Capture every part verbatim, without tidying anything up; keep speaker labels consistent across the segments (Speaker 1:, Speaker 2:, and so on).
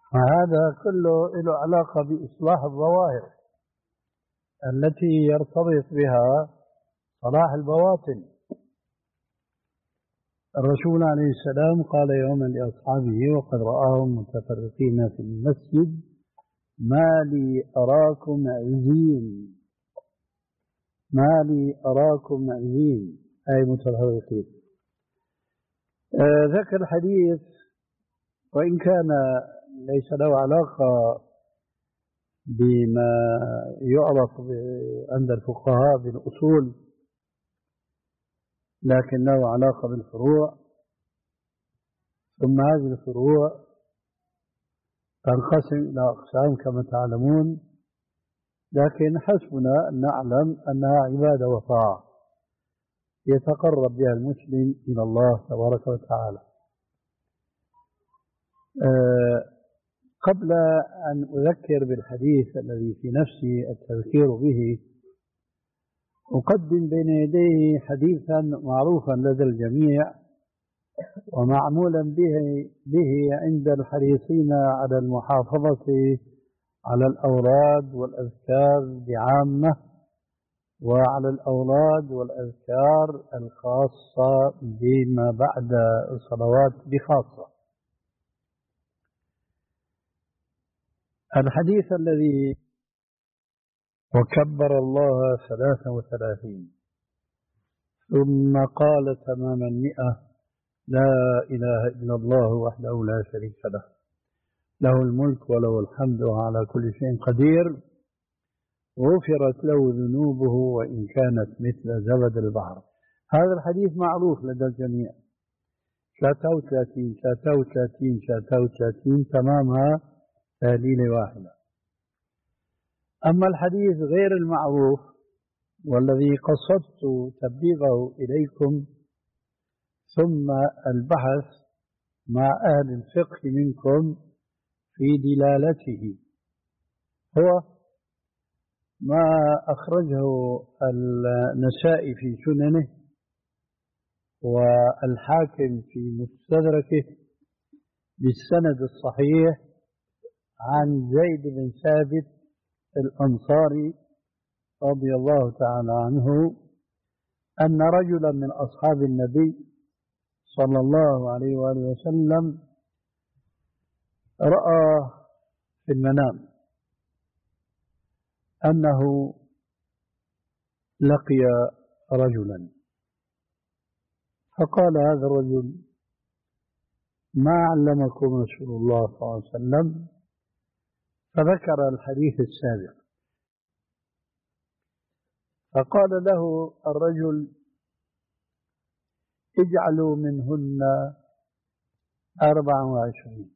Speaker 1: هذا كله له علاقة بإصلاح الظواهر التي يرتبط بها صلاح البواطن. الرسول عليه السلام قال يوما لأصحابه وقد رآهم متفرقين في المسجد: ما لي أراكم عزين، ما لي أراكم عزين، أي متفرقين. آه ذكر الحديث وإن كان ليس له علاقة بما يعرف عند الفقهاء بالأصول، لكن له علاقة بالفروع. ثم هذه الفروع تنقسم إلى أقسام كما تعلمون، لكن حسبنا أن نعلم أنها عبادة وطاعة يتقرب بها المسلم إلى الله تبارك وتعالى. أه قبل أن أذكر بالحديث الذي في نفسي التذكير به، أقدم بين يديه حديثا معروفا لدى الجميع ومعمولا به, به عند الحريصين على المحافظة على الأوراد والأذكار بعامة، وعلى الأوراد والأذكار الخاصة بما بعد الصلوات بخاصة. الحديث الذي وكبر الله ثلاثا وثلاثين ثم قال تمام المئة: لا إله إلا الله وحده لا شريك له، له الملك وله الحمد وعلى كل شيء قدير، غفرت له ذنوبه وإن كانت مثل زبد البحر. هذا الحديث معروف لدى الجميع، ثلاثة وثلاثين ثلاثة وثلاثين ثلاثة وثلاثين تمامها تهليلة واحدة. أما الحديث غير المعروف والذي قصدت تبليغه إليكم ثم البحث مع أهل الفقه منكم في دلالته، هو ما أخرجه النسائي في سننه والحاكم في مستدركه بالسند الصحيح عن زيد بن ثابت الأنصاري رضي الله تعالى عنه أن رجلا من أصحاب النبي صلى الله عليه وآله وسلم رأى في المنام أنه لقي رجلا، فقال هذا الرجل: ما علمكم رسول الله صلى الله عليه وسلم؟ فذكر الحديث السابق، فقال له الرجل: اجعلوا منهن أربعة وعشرين،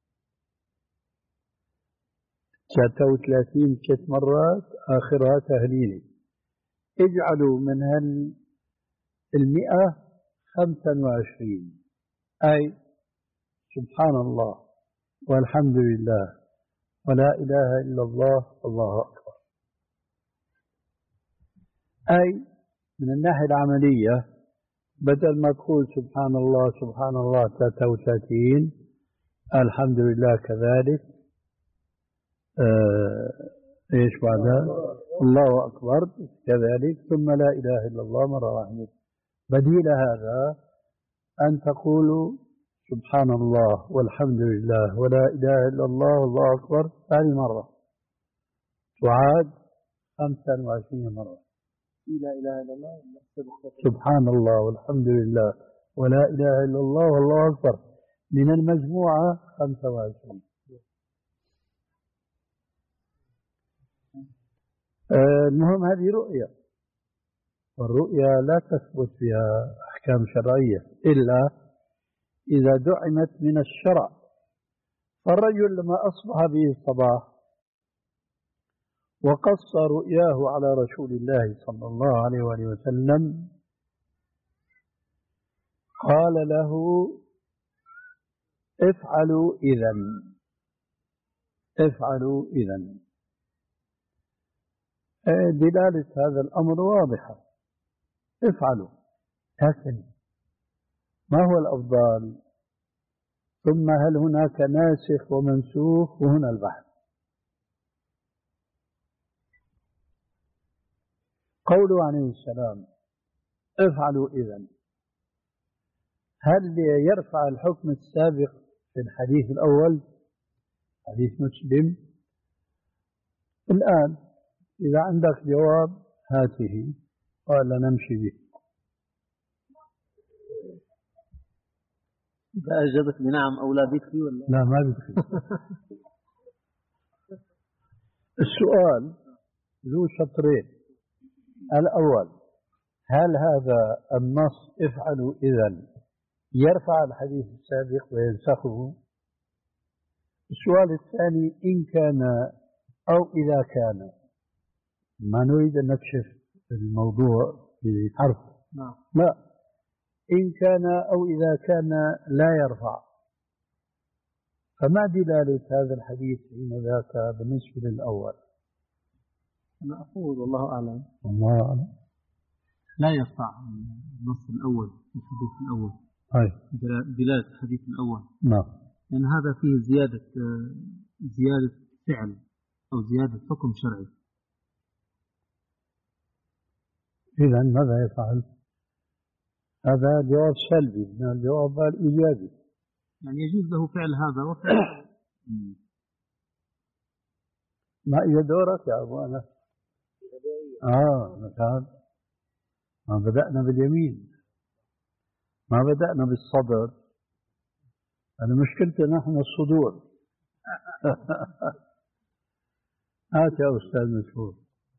Speaker 1: ثلاثة وثلاثين ست مرات آخرها تهليل، اجعلوا منها المئة خمسا وعشرين، أي سبحان الله والحمد لله ولا إله إلا الله والله أكبر. أي من الناحية العملية بدل ما تقول سبحان الله سبحان الله ثلاثة وثلاثين، الحمد لله كذلك، آه إيش بعدها؟ الله أكبر كذلك، ثم لا إله إلا الله مرة واحدة. بديل هذا أن تقولوا سبحان الله والحمد لله ولا إله إلا الله والله أكبر ثاني مرة، تعاد خمسا وعشرين مرة. لا إله إلا الله سبحان الله والحمد لله ولا إله إلا الله والله أكبر، من المجموعة خمسة وعشرين. المهم هذه رؤية، والرؤيا لا تثبت فيها أحكام شرعية إلا إذا دعمت من الشرع. فالرجل لما أصبح به الصباح وقص رؤياه على رسول الله صلى الله عليه وآله وسلم، قال له: افعلوا إذن افعلوا إذن. دلالة هذا الأمر واضحة، افعلوا، لكن ما هو الأفضل؟ ثم هل هناك ناسخ ومنسوخ؟ وهنا البحث. قوله عليه السلام افعلوا إذن، هل يرفع الحكم السابق في الحديث الأول حديث مسلم؟ الآن إذا عندك جواب هاته قال نمشي به.
Speaker 2: إذا أجابت بنعم أو لا بيدخل ولا
Speaker 1: لا ما بيدخل. السؤال ذو شطرين. الأول هل هذا النص افعلوا إذن يرفع الحديث السابق وينسخه؟ السؤال الثاني إن كان أو إذا كان، ما نريد أن نكشف الموضوع بحرف، لا، إن كان أو إذا كان لا يرفع، فما دلالة هذا الحديث حين ذاك بالنسبة للأول؟
Speaker 2: أنا أقول والله أعلم
Speaker 1: الله أعلم
Speaker 2: لا يرفع النص الأول في الحديث الأول
Speaker 1: هاي
Speaker 2: دلالة الحديث الأول،
Speaker 1: نعم،
Speaker 2: لأن يعني هذا فيه زيادة زيادة فعل أو زيادة حكم شرعي.
Speaker 1: إذا ماذا يفعل؟ هذا جواب سلبي من الجواب الإيجابي،
Speaker 2: يعني يجوز له فعل هذا وفعل.
Speaker 1: ما إذا دورك يا أبو أنس. آه مثلا ما بدأنا باليمين، ما بدأنا بالصدر، أنا مشكلتنا نحن الصدور. هات يا أستاذ مسعود.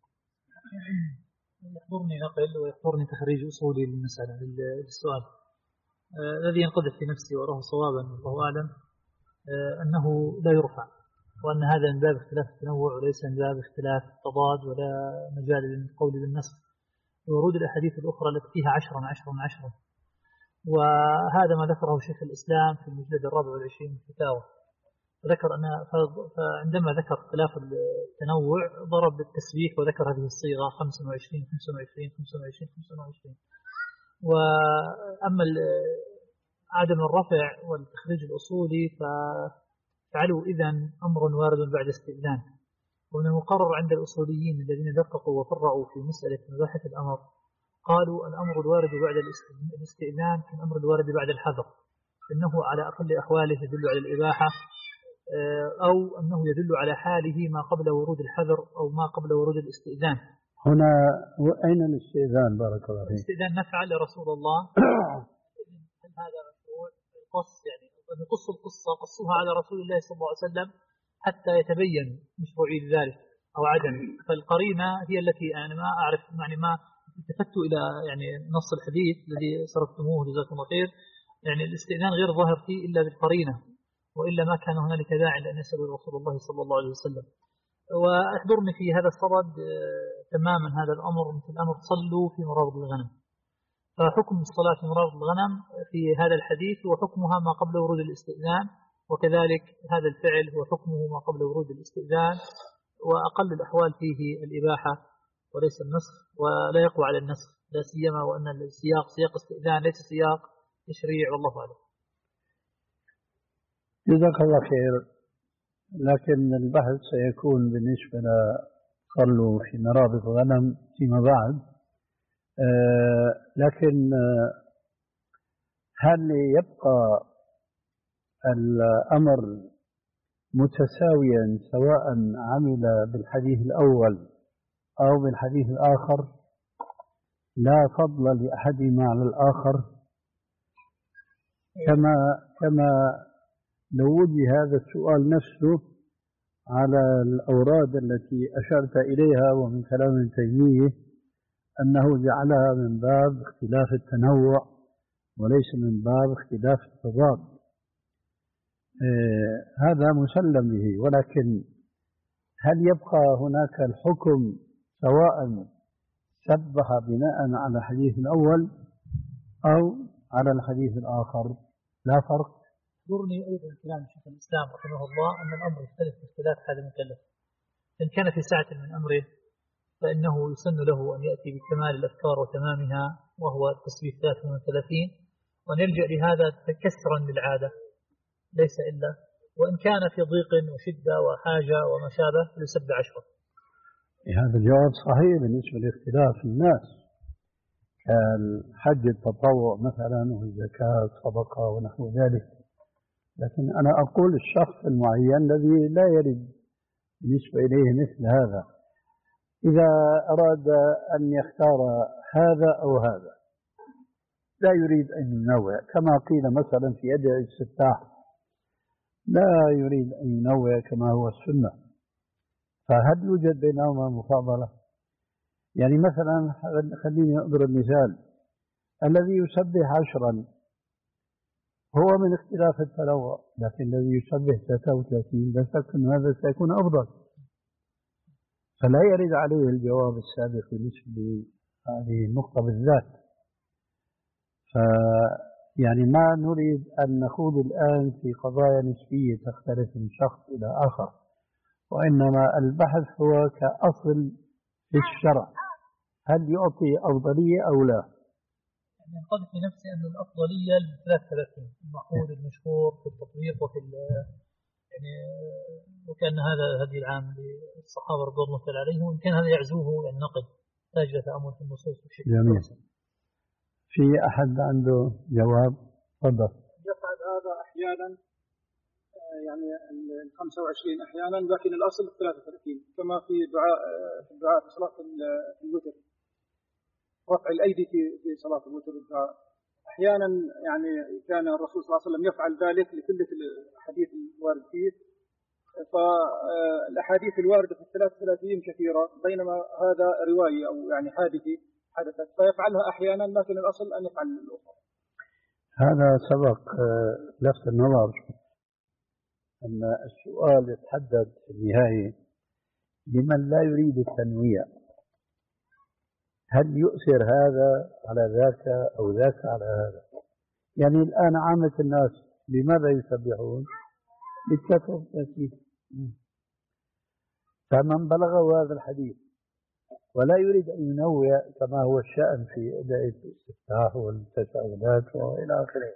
Speaker 3: يحضرني نقل ويحضرني تخريج أصولي للمسألة للسؤال. آه الذي ينقذف في نفسي وأراه صوابا والله أعلم آه أنه لا يرفع، وأن هذا من باب اختلاف التنوع وليس من باب اختلاف التضاد ولا مجال للقول بالنص. ورود الأحاديث الأخرى التي فيها عشرا عشرا عشرا، وهذا ما ذكره شيخ الإسلام في المجلد الرابع والعشرين من الفتاوى. ذكر أن فعندما ذكر اختلاف التنوع ضرب بالتسبيح وذكر هذه الصيغة خمسة وعشرين خمسة وعشرين خمسة وعشرين خمسة وعشرين. وأما عدم الرفع والتخريج الأصولي ففعلوا إذن أمر وارد بعد استئذان. ومن المقرر عند الأصوليين الذين دققوا وفرعوا في مسألة مباحث الأمر قالوا الأمر الوارد بعد الاستئذان كالأمر الوارد بعد الحظر، إنه على أقل أحواله يدل على الإباحة، أو أنه يدل على حاله ما قبل ورود الحذر أو ما قبل ورود الاستئذان.
Speaker 1: هنا أين الاستئذان؟ بارك الله فيك.
Speaker 3: الاستئذان نفعل لرسول الله. هل هذا مشروع القص، يعني أن يقص القصة قصوها على رسول الله صلى الله عليه وسلم حتى يتبين مشروعية ذلك أو عدم. فالقرينة هي التي أنا ما أعرف، يعني ما التفت إلى يعني نص الحديث الذي صرفتموه جزاكم الله خير، يعني الاستئذان غير ظاهر فيه إلا بالقرينة، وإلا ما كان هنالك داعي لأن يسأل رسول الله صلى الله عليه وسلم. وأحضرني في هذا الصدد تماما هذا الأمر مثل الأمر صلوا في مرابض الغنم. فحكم الصلاة في مرابض الغنم في هذا الحديث وحكمها ما قبل ورود الاستئذان، وكذلك هذا الفعل هو حكمه ما قبل ورود الاستئذان، وأقل الأحوال فيه الإباحة وليس النسخ، ولا يقوى على النسخ، لا سيما وأن السياق سياق استئذان ليس سياق تشريع، والله أعلم.
Speaker 1: جزاك الله خير. لكن البحث سيكون بالنسبة لصلوا في مرابط غنم فيما بعد. آه لكن آه هل يبقى الأمر متساويا سواء عمل بالحديث الأول أو بالحديث الآخر، لا فضل لأحدهما على الآخر؟ كما كما لو وجه هذا السؤال نفسه على الأوراد التي أشرت إليها ومن كلام ابن تيمية أنه جعلها من باب اختلاف التنوع وليس من باب اختلاف التضاد. آه هذا مسلم به، ولكن هل يبقى هناك الحكم سواء شبه بناء على الحديث الأول أو على الحديث الآخر؟ لا فرق.
Speaker 3: يحضرني أيضا كلام شيخ الإسلام رحمه الله أن الأمر يختلف باختلاف هذا المكلف. إن كان في سعة من أمره فإنه يسن له أن يأتي بكمال الأفكار وتمامها وهو التسبيح ثلاثة وثلاثين، وأن يلجأ لهذا تكسرا للعادة، ليس إلا، وإن كان في ضيق وشدة وحاجة وما شابه يسبع عشرة.
Speaker 1: هذا الجواب صحيح بالنسبة لاختلاف الناس، كالحج التطوع مثلا والزكاة الصدقة ونحو ذلك. لكن أنا أقول الشخص المعين الذي لا يرد بالنسبة إليه مثل هذا، إذا أراد أن يختار هذا أو هذا لا يريد أن ينوع، كما قيل مثلا في يد الاستفتاح لا يريد أن ينوع كما هو السنة، فهل يوجد بينهما مفاضلة؟ يعني مثلا خليني أضرب مثال، الذي يسبح عشرا هو من اختلاف التنوع، لكن الذي يسبح ثلاثة وثلاثين لا شك أن هذا سيكون أفضل، فلا يرد عليه الجواب السابق بالنسبة لهذه النقطة بالذات. يعني ما نريد أن نخوض الآن في قضايا نسبية تختلف من شخص إلى آخر، وإنما البحث هو كأصل في الشرع، هل يعطي أفضلية أو لا؟
Speaker 3: يعني قد في نفسي أن الأفضلية للثلاث ثلاثين المعقول المشهور في التطبيق وفي يعني، وكان هذا هدي العام للصحابة رضي الله تعالى عليهم، وإن كان هذا يعزوه يعني نقد تاج تأمل في النصوص بشكل
Speaker 1: جميل. في أحد عنده جواب؟ تفضل.
Speaker 4: يفعل هذا أحيانا يعني ال خمسة وعشرين أحيانا، لكن الأصل ثلاثة وثلاثين، كما في دعاء في الدعاء في صلاة الوتر، رفع الأيدي في في صلاة الوتر الدعاء. أحيانا يعني كان الرسول صلى الله عليه وسلم يفعل ذلك لكل الحديث الوارد فيه، فالأحاديث الواردة في الثلاث وثلاثين كثيرة، بينما هذا رواية أو يعني حادثة حدثت فيفعلها أحيانا، لكن الأصل أن يفعل الأخرى.
Speaker 1: هذا سبق لفت النظر أن السؤال يتحدد في النهاية لمن لا يريد التنويع، هل يؤثر هذا على ذاك أو ذاك على هذا؟ يعني الآن عامة الناس لماذا يسبحون؟ للكثرة والتأكيد، فمن بلغه هذا الحديث ولا يريد أن ينوع كما هو الشأن في أداء الاستفتاح والتساؤلات وإلى آخره،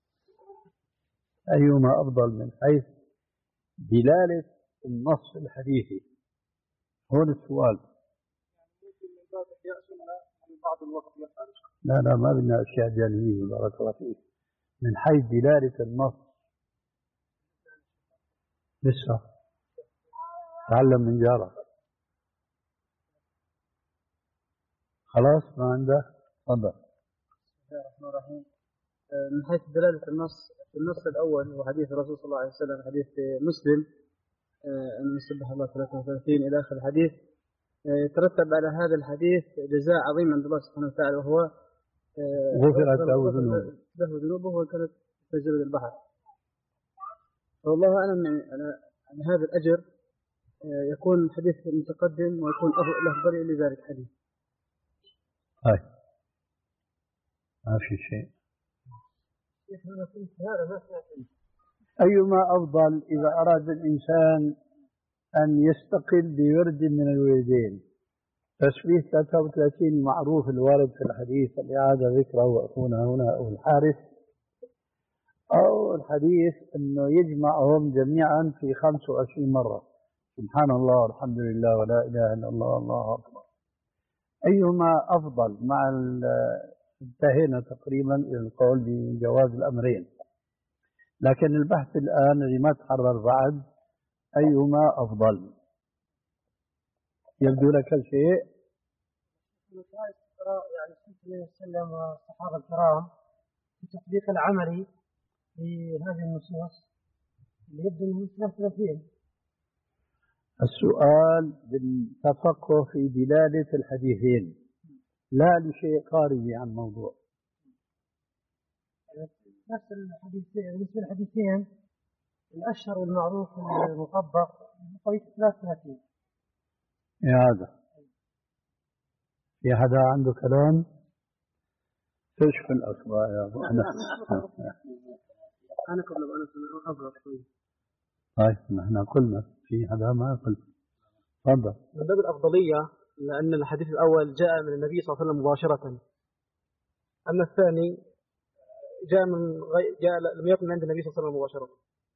Speaker 1: أيهما أفضل من حيث دلالة النص الحديثي؟ هون السؤال. لا لا ما بدنا أشياء جانبية، بارك الله فيك. من حيث دلالة النص لسه تعلم من جارك. خلاص ما عنده؟ تفضل.
Speaker 4: بسم الله الرحمن الرحيم. من حيث دلالة النص، النص الأول هو حديث الرسول صلى الله عليه وسلم، حديث مسلم أن يسبح الله ثلاثة وثلاثين إلى آخر الحديث، يترتب على هذا الحديث جزاء عظيم عند الله سبحانه وتعالى، وهو
Speaker 1: غفرت له ذنوبه
Speaker 4: له ذنوبه وكانت في زبد البحر. والله أعلم أن هذا الأجر يكون حديث متقدم ويكون أفضل لذلك الحديث.
Speaker 1: هاي ما في شيء. أيما أفضل إذا أراد الإنسان أن يستقل بورد من الوردين؟ تسبيح ثلاثة وثلاثين معروف الوارد في الحديث الإعادة ذكره أخونا هنا أو الحارث، أو الحديث أنه يجمعهم جميعا في خمس وعشرين مرة، سبحان الله والحمد لله ولا إله إلا الله والله أكبر. أيهما أفضل؟ مع انتهينا تقريبا إلى القول بجواز الأمرين، لكن البحث الآن اللي ما تحرر بعد أيهما أفضل؟ يبدو لك شيء؟
Speaker 4: يعني سنة النبي صلى الله عليه وسلم والصحابة الكرام في التطبيق العملي لهذه النصوص اللي يبدو من ثلاثة وثلاثين.
Speaker 1: السؤال بالتفقه في دلالة الحديثين لا لشيء خارجي عن الموضوع.
Speaker 4: نفس الحديثين، بالنسبة للحديثين الأشهر والمعروف المطبق قيس ثلاثة وثلاثين.
Speaker 1: هذا في حدا عنده كلام؟ تشفي الأصبع يا أبو أنا
Speaker 4: أنا قبل أن أبرد شوي.
Speaker 1: طيب نحن قلنا في حدا ما قلت. تفضل.
Speaker 5: من باب الأفضلية لأن الحديث الأول جاء من النبي صلى الله عليه وسلم مباشرة، أما الثاني جاء من غي... جاء لم يكن عند النبي صلى الله عليه وسلم مباشرة.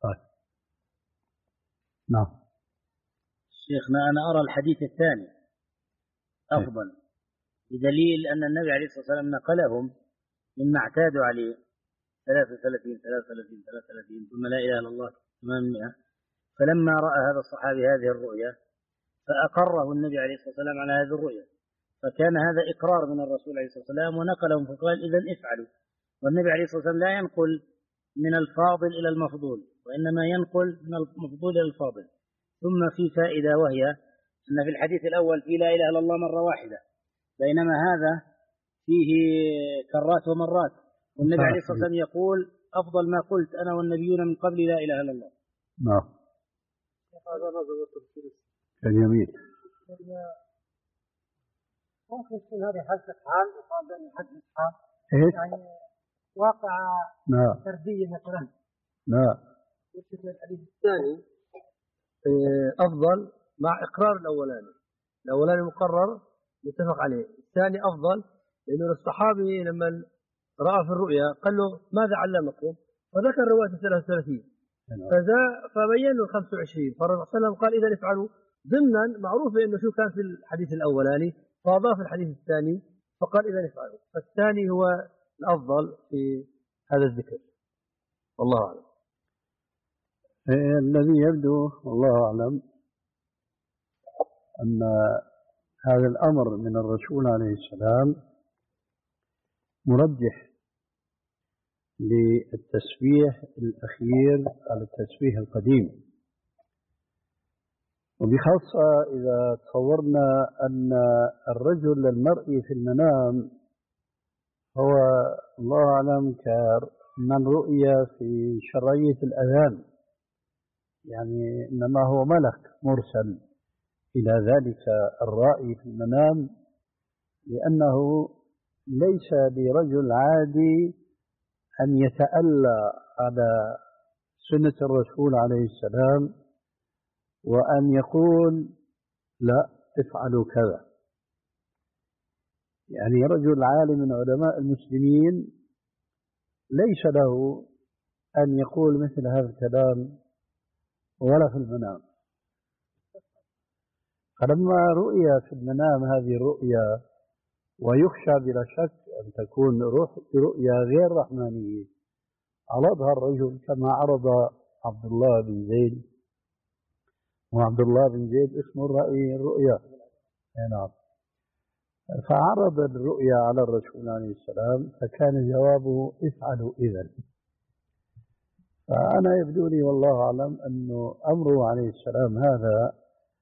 Speaker 1: طيب. نعم.
Speaker 6: شيخنا أنا أرى الحديث الثاني أفضل بدليل أن النبي عليه الصلاة والسلام نقلهم مما اعتادوا عليه ثلاثة وثلاثين ثلاثة وثلاثين ثلاثة وثلاثين ثم لا إله إلا الله ثمانمائة. فلما رأى هذا الصحابي هذه الرؤيا فأقره النبي عليه الصلاة والسلام على هذه الرؤيا، فكان هذا إقرار من الرسول عليه الصلاة والسلام ونقلهم فقال إذن افعلوا. والنبي عليه الصلاة والسلام لا ينقل من الفاضل إلى المفضول، وإنما ينقل من المفضول إلى الفاضل. ثم في فائدة وهي أن في الحديث الأول في لا إله إلا الله مرة واحدة، بينما هذا فيه كرات ومرات، والنبي عليه الصلاة والسلام يقول أفضل ما قلت أنا والنبيون من قبل لا إله إلا الله.
Speaker 1: نعم. جميل.
Speaker 7: ممكن يكون هذه حادثة حال وقابل حادثة حال
Speaker 1: إيه؟
Speaker 7: يعني واقعة
Speaker 1: نعم.
Speaker 7: فردية مثلا.
Speaker 1: نعم.
Speaker 2: الحديث الثاني أفضل مع إقرار الأولاني، الأولاني مقرر متفق عليه، الثاني أفضل لأنه الصحابي لما رأى في الرؤيا قال له ماذا علمكم؟ فذكر رواية ثلاثة وثلاثين فبين له خمسة وعشرين، فالرسول صلى الله عليه وسلم قال إذا افعلوا ضمنا معروف إنه شو كان في الحديث الأولاني، فأضاف الحديث الثاني فقال إذا افعلوا، فالثاني هو الأفضل في هذا الذكر والله أعلم.
Speaker 1: الذي يبدو والله أعلم أن هذا الأمر من الرسول عليه السلام مرجح للتسبيح الأخير على التسبيح القديم، وبخاصة إذا تصورنا أن الرجل المرئي في المنام هو الله أعلم كمن رؤيا في شرعية الأذان، يعني إنما هو ملك مرسل إلى ذلك الرائي في المنام، لأنه ليس لرجل عادي أن يتألى على سنة الرسول عليه السلام وأن يقول لا افعلوا كذا. يعني رجل عالم من علماء المسلمين ليس له أن يقول مثل هذا الكلام ولا في المنام. فلما رؤيا في المنام هذه الرؤيا، ويخشى بلا شك أن تكون رؤيا غير رحمانية، عرضها الرجل كما عرض عبد الله بن زيد، وعبد الله بن زيد اسمه الرأي الرؤيا. نعم. فعرض الرؤيا على الرسول عليه السلام، فكان جوابه افعلوا إذن. فأنا يبدو لي والله أعلم أنه أمره عليه السلام هذا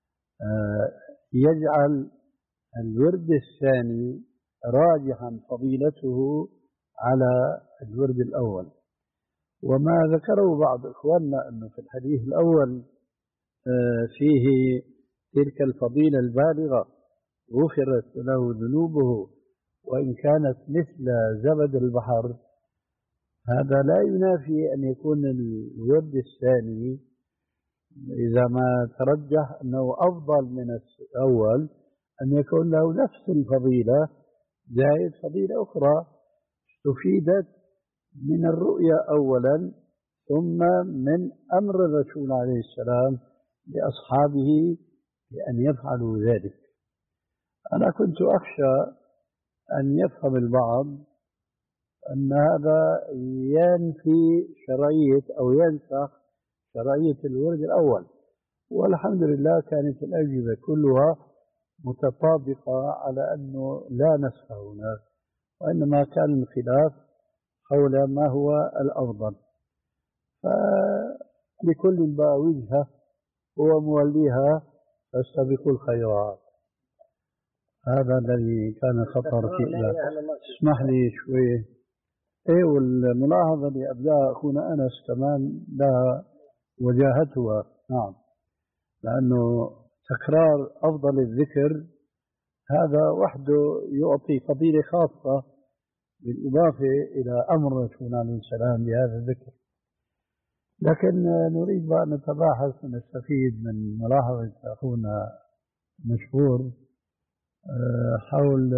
Speaker 1: يجعل الورد الثاني راجحا فضيلته على الورد الأول. وما ذكره بعض إخواننا أنه في الحديث الأول فيه تلك الفضيلة البالغة غفرت له ذنوبه وإن كانت مثل زبد البحر، هذا لا ينافي أن يكون الورد الثاني إذا ما ترجح أنه أفضل من الأول أن يكون له نفس الفضيلة زائد فضيلة أخرى استفيدت من الرؤيا أولا ثم من أمر الرسول عليه السلام لأصحابه بأن يفعلوا ذلك. أنا كنت أخشى أن يفهم البعض أن هذا ينفي شرعية أو ينسخ شرعية الورد الأول، والحمد لله كانت الأجوبة كلها متطابقة على أنه لا نسخ هناك، وإنما كان الخلاف حول ما هو الأفضل. فلكل بقى وجهة هو موليها، فاستبقوا الخيرات. هذا الذي كان خطر في إله. اسمح لي شوي. ايه، والملاحظة اللي أبدأ أخونا أنس كمان لها وجاهتها. نعم، لأنه تكرار أفضل الذكر هذا وحده يعطي فضيلة خاصة بالإضافة إلى أمر رسول عليه السلام بهذا الذكر. لكن نريد بقى نتباحث ونستفيد من ملاحظة أخونا مشهور حول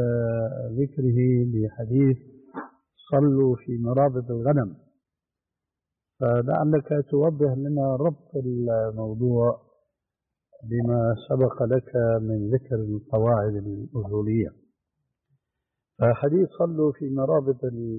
Speaker 1: ذكره لحديث صلوا في مرابض الغنم. فلعلك توضح لنا ربط الموضوع بما سبق لك من ذكر القواعد الأصولية. فحديث صلوا في مرابط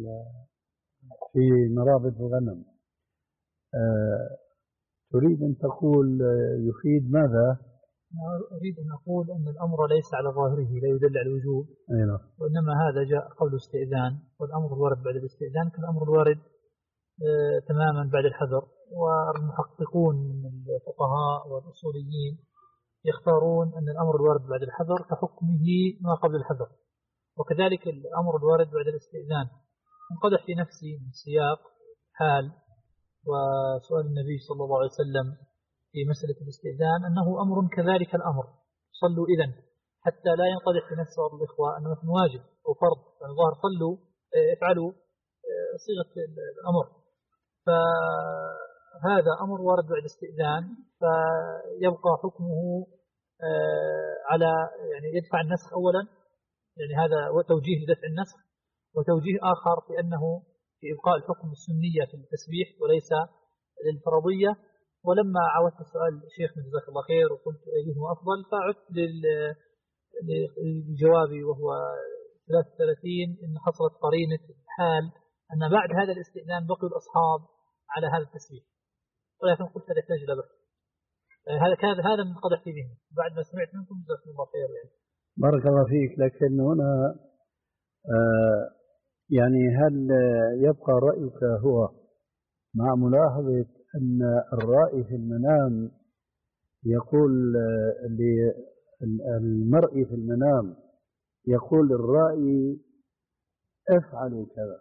Speaker 1: في مرابط الغنم، أه تريد أن تقول يفيد ماذا؟
Speaker 3: أريد أن أقول أن الأمر ليس على ظاهره لا يدل على الوجوب،
Speaker 1: أيوة.
Speaker 3: وإنما هذا جاء قبل الاستئذان، والأمر الوارد بعد الاستئذان كالأمر الوارد آه تماما بعد الحذر. والمحققون من الفقهاء والأصوليين يختارون أن الأمر الوارد بعد الحذر كحكمه ما قبل الحذر، وكذلك الأمر الوارد بعد الاستئذان. انقدح في نفسي من سياق حال وسؤال النبي صلى الله عليه وسلم في مسألة الاستئذان أنه أمر كذلك الأمر، صلوا إذن، حتى لا ينقدح في نفس بعض الإخوة أنه مثل واجب أو فرض، يعني ظاهر صلوا افعلوا صيغة الأمر. فهذا أمر وارد بعد الاستئذان، فيبقى حكمه على يعني يدفع النسخ أولا، يعني هذا توجيه لدفع النسخ، وتوجيه آخر في أنه في إبقاء الحكم السنية في التسبيح وليس للفرضية. ولما عودت السؤال الشيخ من جزاك الله خير وقلت أيهما أفضل، فعدت لجوابي وهو ثلاثة وثلاثين إن حصلت قرينة حال أن بعد هذا الاستئذان بقي الأصحاب على هذا التسبيح، ولكن قلت هذا يحتاج إلى بحث. هذا كان هذا من قدح في ذهني بعد ما سمعت منكم جزاكم الله خير. يعني
Speaker 1: بارك الله فيك. لكن هنا آه يعني هل يبقى رأيك هو مع ملاحظة أن الرائي في المنام يقول للمرء في المنام يقول للرائي افعلوا كذا،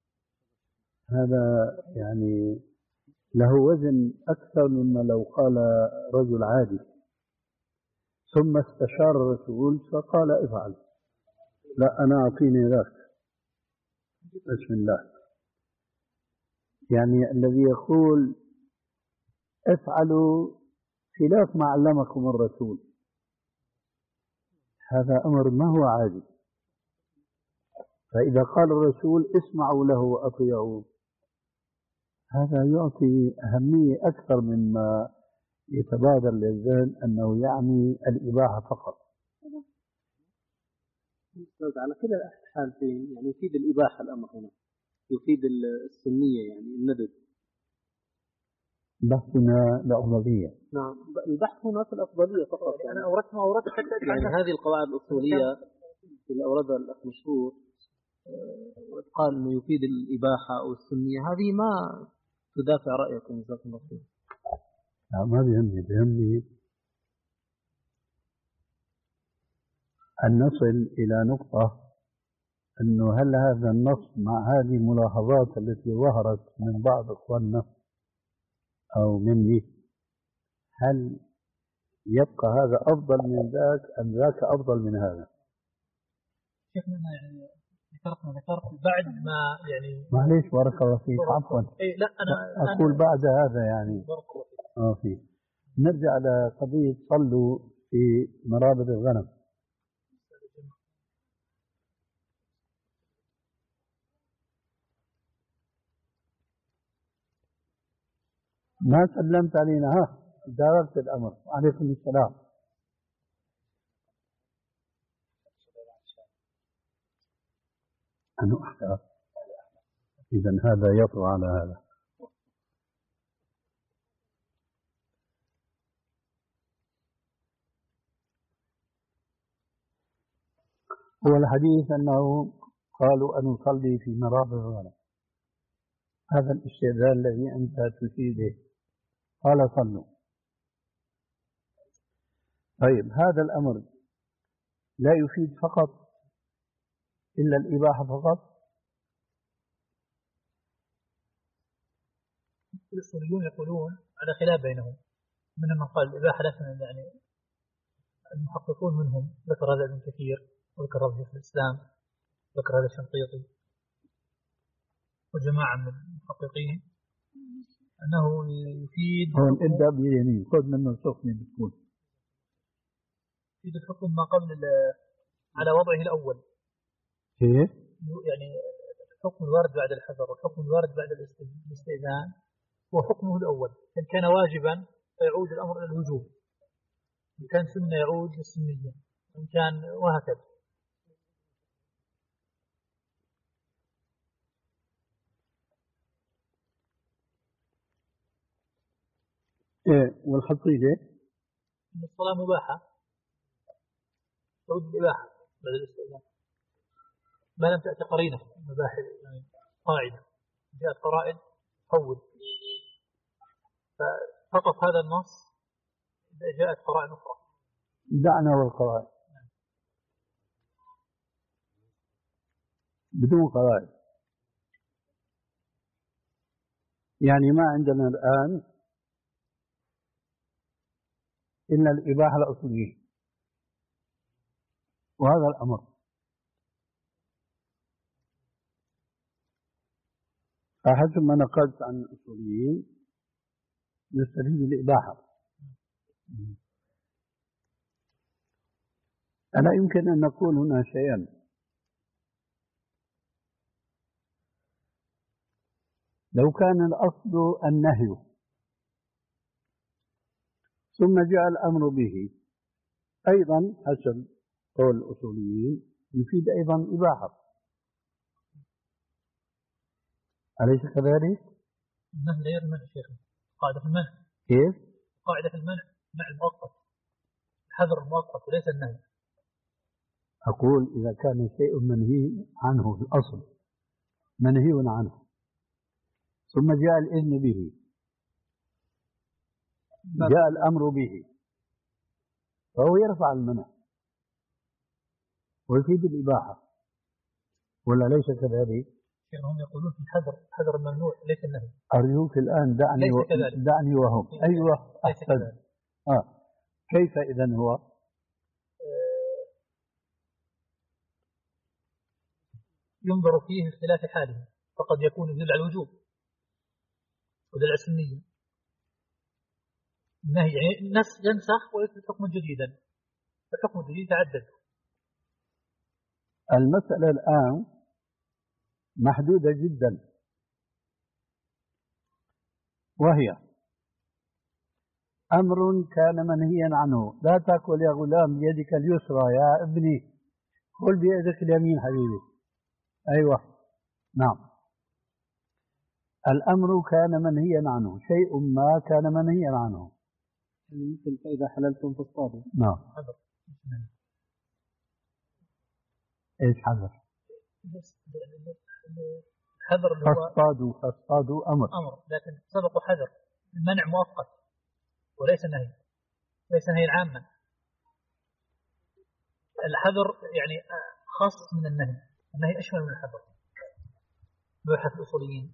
Speaker 1: هذا يعني له وزن أكثر مما لو قال رجل عادي ثم استشار الرسول فقال افعل، لا أنا أعطيني ذاك بسم الله. يعني الذي يقول افعلوا خلاف ما علمكم الرسول، هذا أمر ما هو عادي. فإذا قال الرسول اسمعوا له وأطيعوا، هذا يعطي أهمية أكثر مما يتبادر للذهن أنه يعني الإباحة فقط.
Speaker 5: على كل الحالتين يعني يفيد الإباحة الأمر هنا، يفيد السنية يعني الندب.
Speaker 1: بحثنا الأفضلية.
Speaker 5: نعم البحث هنا في الأفضلية فقط.
Speaker 3: يعني أنا أوردت ما أوردت حتى
Speaker 5: يعني هذه القواعد الأصولية اللي أوردها الأخ مشهور قال إنه يفيد الإباحة أو السنية، هذه ما تدافع رأيكم جزاكم الله خير.
Speaker 1: لا ما بيهمني، بيهمني أن نصل إلى نقطة أنه هل هذا النص مع هذه الملاحظات التي ظهرت من بعض إخواننا أو مني، هل يبقى هذا أفضل من ذاك أم ذاك أفضل من هذا؟
Speaker 3: شيخنا يعني ذكرت ما ذكرت بعد ما يعني
Speaker 1: معليش بارك الله فيك عفوا.
Speaker 3: إيه لا أنا
Speaker 1: أقول
Speaker 3: أنا
Speaker 1: بعد هذا يعني آه فيه نرجع على قضية صلوا في مرابط الغنم. ما سلمت علينا، ها دارت الأمر. عليكم السلام. أنا أحتاج إذن هذا يطغى على هذا. هو الحديث أنه قالوا أن نصلي في مرابط الغنم، هذا الاستئذان الذي أنت تفيده، قال صلوا. طيب هذا الأمر لا يفيد فقط إلا الإباحة فقط؟
Speaker 3: الأصوليون يقولون على خلاف بينهم، منهم من قال الإباحة، لكن يعني المحققون منهم ذكر هذا ابن كثير وذكر هذا شيخ الإسلام ذكر هذا الشنقيطي وجماعة من المحققين أنه يفيد.
Speaker 1: هون ابدأ باليمين خذ منه سخني بتكون
Speaker 3: يفيد الحكم ما قبل على وضعه الأول.
Speaker 1: كيف؟
Speaker 3: يعني الحكم الوارد بعد الحذر والحكم الوارد بعد الاستئذان وحكمه الأول، إن كان واجبا فيعود الأمر إلى الوجوب، إن كان سنة يعود للسنية، إن كان وهكذا.
Speaker 1: إيه والحصيلة
Speaker 3: إن الصلاة مباحة تعود الإباحة بعد الاستئذان، ما لم تأتي قرينة مباح يعني قاعدة، جاءت قرائن تحول، ففقط هذا النص إذا جاءت قرائن أخرى.
Speaker 1: دعنا والقواعد بدون قواعد، يعني ما عندنا الآن إلا الإباحة الأصلية، وهذا الأمر فحسب ما نقلت عن الأصوليين نستفيد الإباحة. ألا يمكن أن نقول هنا شيئا، لو كان الأصل النهي ثم جاء الأمر به أيضا حسب قول الأصوليين يفيد أيضا إباحة، أليس كذلك؟
Speaker 3: النهي غير المنع شيخنا، قاعدة في المنع.
Speaker 1: كيف؟
Speaker 3: قاعدة في المنع منع المؤقت، الحذر المؤقت وليس النهي.
Speaker 1: أقول إذا كان شيء منهي عنه في الأصل منهي عنه ثم جاء الإذن به، جاء الأمر به، فهو يرفع المنع ويفيد الإباحة، ولا ليس كذلك؟
Speaker 3: هم يقولون في الحذر، حذر الممنوع ليس النهي.
Speaker 1: أرجوك الآن دعني و... دعني وهم. أيوة أحسن. آه. كيف إذن هو؟
Speaker 3: ينظر فيه اختلاف حاله، فقد يكون يدل على الوجوب ودل على السنية. النهي يعني النص ينسخ ويثبت حكما جديدا، الحكم الجديد تعدد.
Speaker 1: المسألة الآن محدودة جدا، وهي أمر كان منهيا عنه، لا تأكل يا غلام بيدك اليسرى يا ابني، كل بيدك اليمين حبيبي. أيوة نعم، الأمر كان منهيا عنه، شيء ما كان منهيا عنه،
Speaker 5: مثل فإذا حللتم فاصطادوا.
Speaker 1: نعم. إيش حذر؟
Speaker 3: حذر اللي هو
Speaker 1: فاصطادوا، فاصطادوا أمر
Speaker 3: أمر، لكن سبق حذر، المنع مؤقت وليس نهي، ليس نهي عاما. الحذر يعني خاص من النهي، النهي أشمل من الحذر بحث الأصوليين.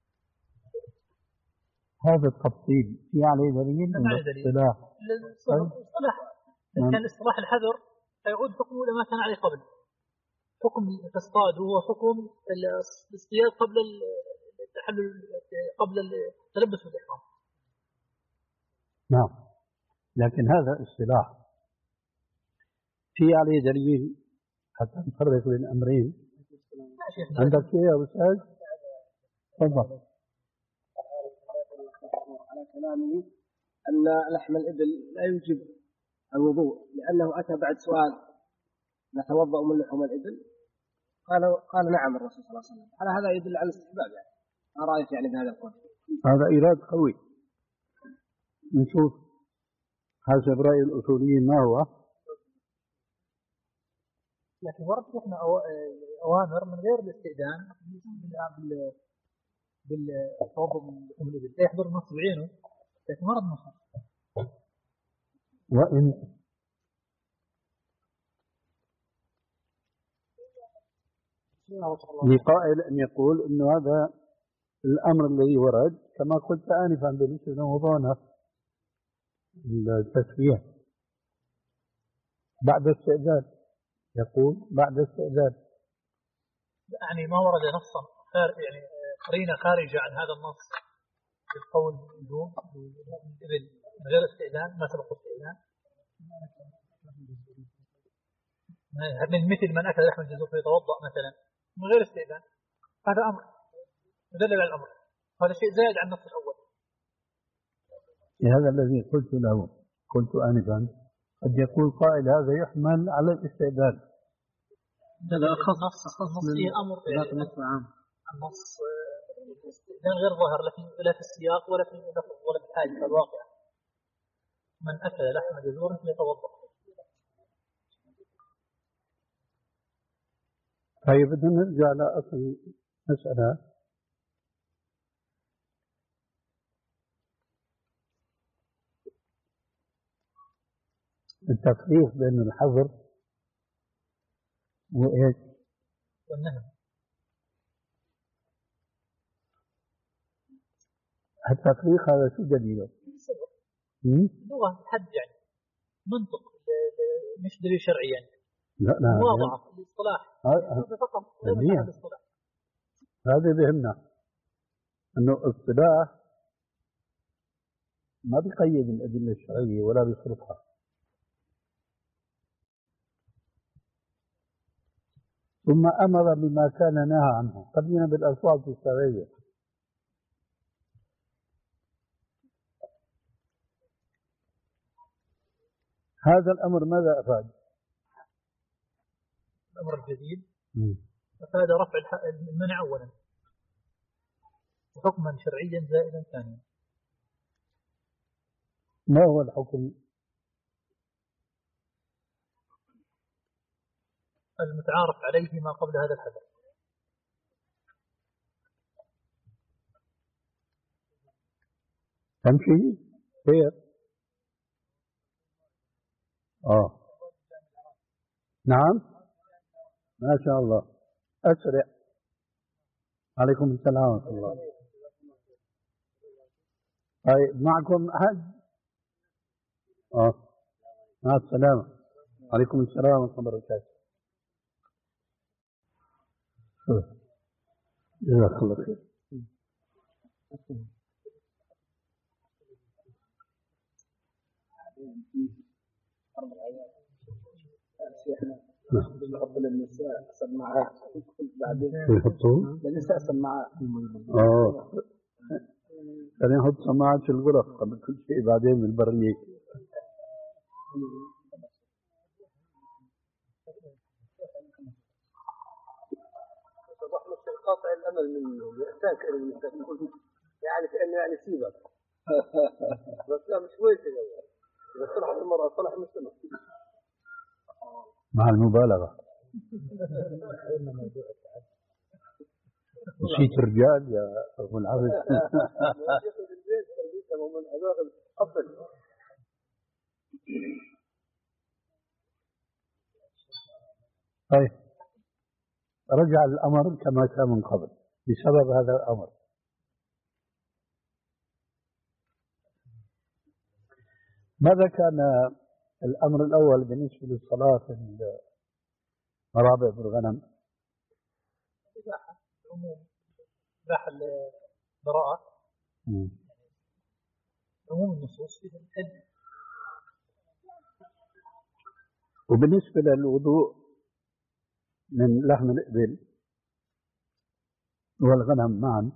Speaker 1: هذا التفصيل في عليه دليل من الاصطلاح؟
Speaker 3: الاصطلاح كان الاصطلاح الحذر فيعود حكمه لما كان عليه قبل. حكم تصطاد هو حكم الاصطياد قبل التحلل، قبل التلبس بالإحرام.
Speaker 1: نعم، لكن هذا اصطلاح في عليه دليل حتى نفرق بين الأمرين. عندك شيء يا أستاذ؟ تفضل.
Speaker 8: على كلامه أن لحم الإبل لا يوجب الوضوء، لأنه أتى بعد سؤال نتوضأ من لحوم الإبل، قال قال نعم الرسول صلى الله عليه وسلم. على هذا يدل على الاستحباب، يعني ما رأيك يعني بهذا القول؟
Speaker 1: هذا إيراد قوي، نشوف حسب رأي الأصوليين ما هو.
Speaker 3: لكن ورد احنا أوامر من غير الاستئذان بالتوضؤ من لحوم الإبل، يحضر النص بعينه، لكن ورد نص.
Speaker 1: وإن لقائل أن يقول أن هذا الأمر الذي ورد كما قلت آنفا بالنسبة لموضوعنا التسوية بعد استئذان، يقول بعد استئذان،
Speaker 3: يعني ما ورد نصا يعني قرينة خارجة عن هذا النص في القول بالوجوب من غير استئذان، ما سبق استئذان، من مثل من أكل لحم الجزور فيتوضأ مثلا من غير استئذان، هذا أمر يدل على الأمر، هذا شيء زائد عن النص الأول.
Speaker 1: هذا الذي قلت له، قلت آنفا قد يقول قائل هذا يحمل على الاستعداد.
Speaker 3: هذا أخص أخص فيه أمر
Speaker 5: ذات النص عام.
Speaker 3: النص الاستئذان غير ظاهر لكن لا في السياق ولا في اللفظ ولا في الحاجة في الواقع. من أكل لحم جزور فليتوضأ.
Speaker 1: طيب بدنا نرجع لأصل المسألة. التفريق بين الحظر وإيش؟
Speaker 3: والنهي.
Speaker 1: التفريق هذا شو دليله؟
Speaker 3: لغة حد يعني منطق مش دليل شرعي يعني.
Speaker 1: لا لا
Speaker 3: مواضعة الاصطلاح هذا فقط غير الاصطلاح.
Speaker 1: هذا بهمنا انه اصطلاح ما بيقيد الادله الشرعيه ولا بيصرفها. ثم امر بما كان نهى عنه، خلينا بالالفاظ الشرعيه. هذا الامر ماذا افاد؟
Speaker 3: الأمر الجديد أفاد رفع المنع أولا وحكما شرعيا زائدا ثانيا.
Speaker 1: ما هو الحكم؟
Speaker 3: المتعارف عليه ما قبل هذا الحدث.
Speaker 1: تمشي خير. آه نعم ما شاء الله أسرع. عليكم السلام ورحمة الله. طيب معكم أحد؟ آه مع السلامة. عليكم السلام ورحمة الله وبركاته. جزاك الله خير.
Speaker 8: يحط للنساء سماعات بعدين
Speaker 1: يحطوا
Speaker 8: للنساء سماعات.
Speaker 1: اه خلينا نحط سماعات في الغرف قبل كل شيء بعدين بالبرية.
Speaker 2: قاطع الامل منه يحتاج يعني كانه يعني سيبك بس لا مش وين كذا. اذا صلحت المراه صلح المجتمع
Speaker 1: مع المبالغة. نسيت الرجال يا أبو العبد. طيب رجع الأمر كما كان من قبل بسبب هذا الأمر. ماذا كان الأمر الأول بالنسبة للصلاة في مرابع بالغنم؟
Speaker 3: إباحة عموم إباحة البراءة عموم النصوص في الحد.
Speaker 1: وبالنسبة للوضوء من لحم الإبل والغنم معا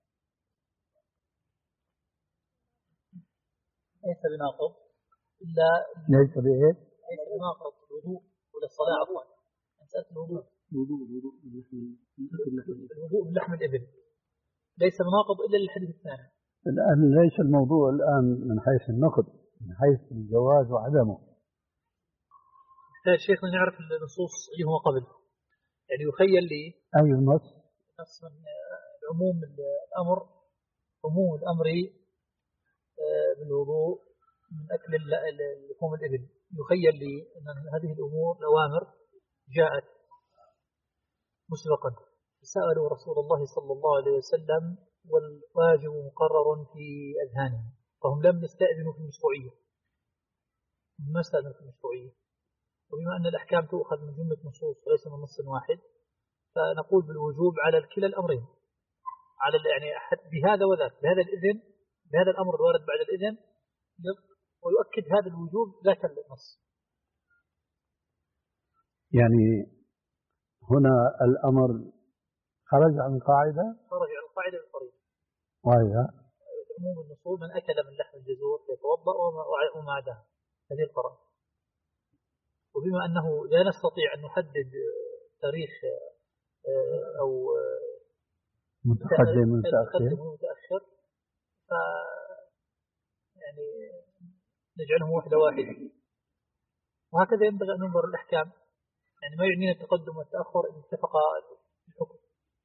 Speaker 3: ليس بناقض إلا
Speaker 1: ليس بإيه؟
Speaker 3: ليس بناقض الوضوء ولا الصلاة عفوا. مسألة الوضوء
Speaker 5: الوضوء الوضوء
Speaker 3: الوضوء بلحم الإبل ليس بناقض إلا للحديث الثاني.
Speaker 1: الآن ليس الموضوع الآن من حيث النقد، من حيث الجواز وعدمه.
Speaker 3: يحتاج شيخنا نعرف النصوص اللي هو قبل يعني يخيل لي
Speaker 1: أي النص؟
Speaker 3: نص من عموم الأمر عموم الأمر بالوضوء من أكل لحوم الإبل. يخيل لي أن هذه الأمور الأوامر جاءت مسبقا سألوا رسول الله صلى الله عليه وسلم والواجب مقرر في أذهانهم فهم لم يستأذنوا في المشروعية ما استأذنوا في المشروعية. وبما أن الأحكام تؤخذ من جملة نصوص وليس من نص واحد فنقول بالوجوب على كلا الأمرين على يعني بهذا وذاك بهذا الإذن بهذا الأمر الوارد بعد الإذن ويؤكد هذا الوجوب ذاك النص.
Speaker 1: يعني هنا الأمر خرج عن قاعدة
Speaker 3: خرج عن قاعدة الطريق
Speaker 1: وهي
Speaker 3: عموم النصوص من أكل من لحم الجزور فيتوضأ وما عداه، هذه القرائن. وبما أنه لا نستطيع أن نحدد تاريخ أو
Speaker 1: متقدم ومتأخر
Speaker 3: ومتأخر ف يعني نجعلهم وحدة واحدة، وهكذا ينبغي أن ننظر الأحكام، يعني ما يعنينا التقدم والتأخر إن اتفق الحكم.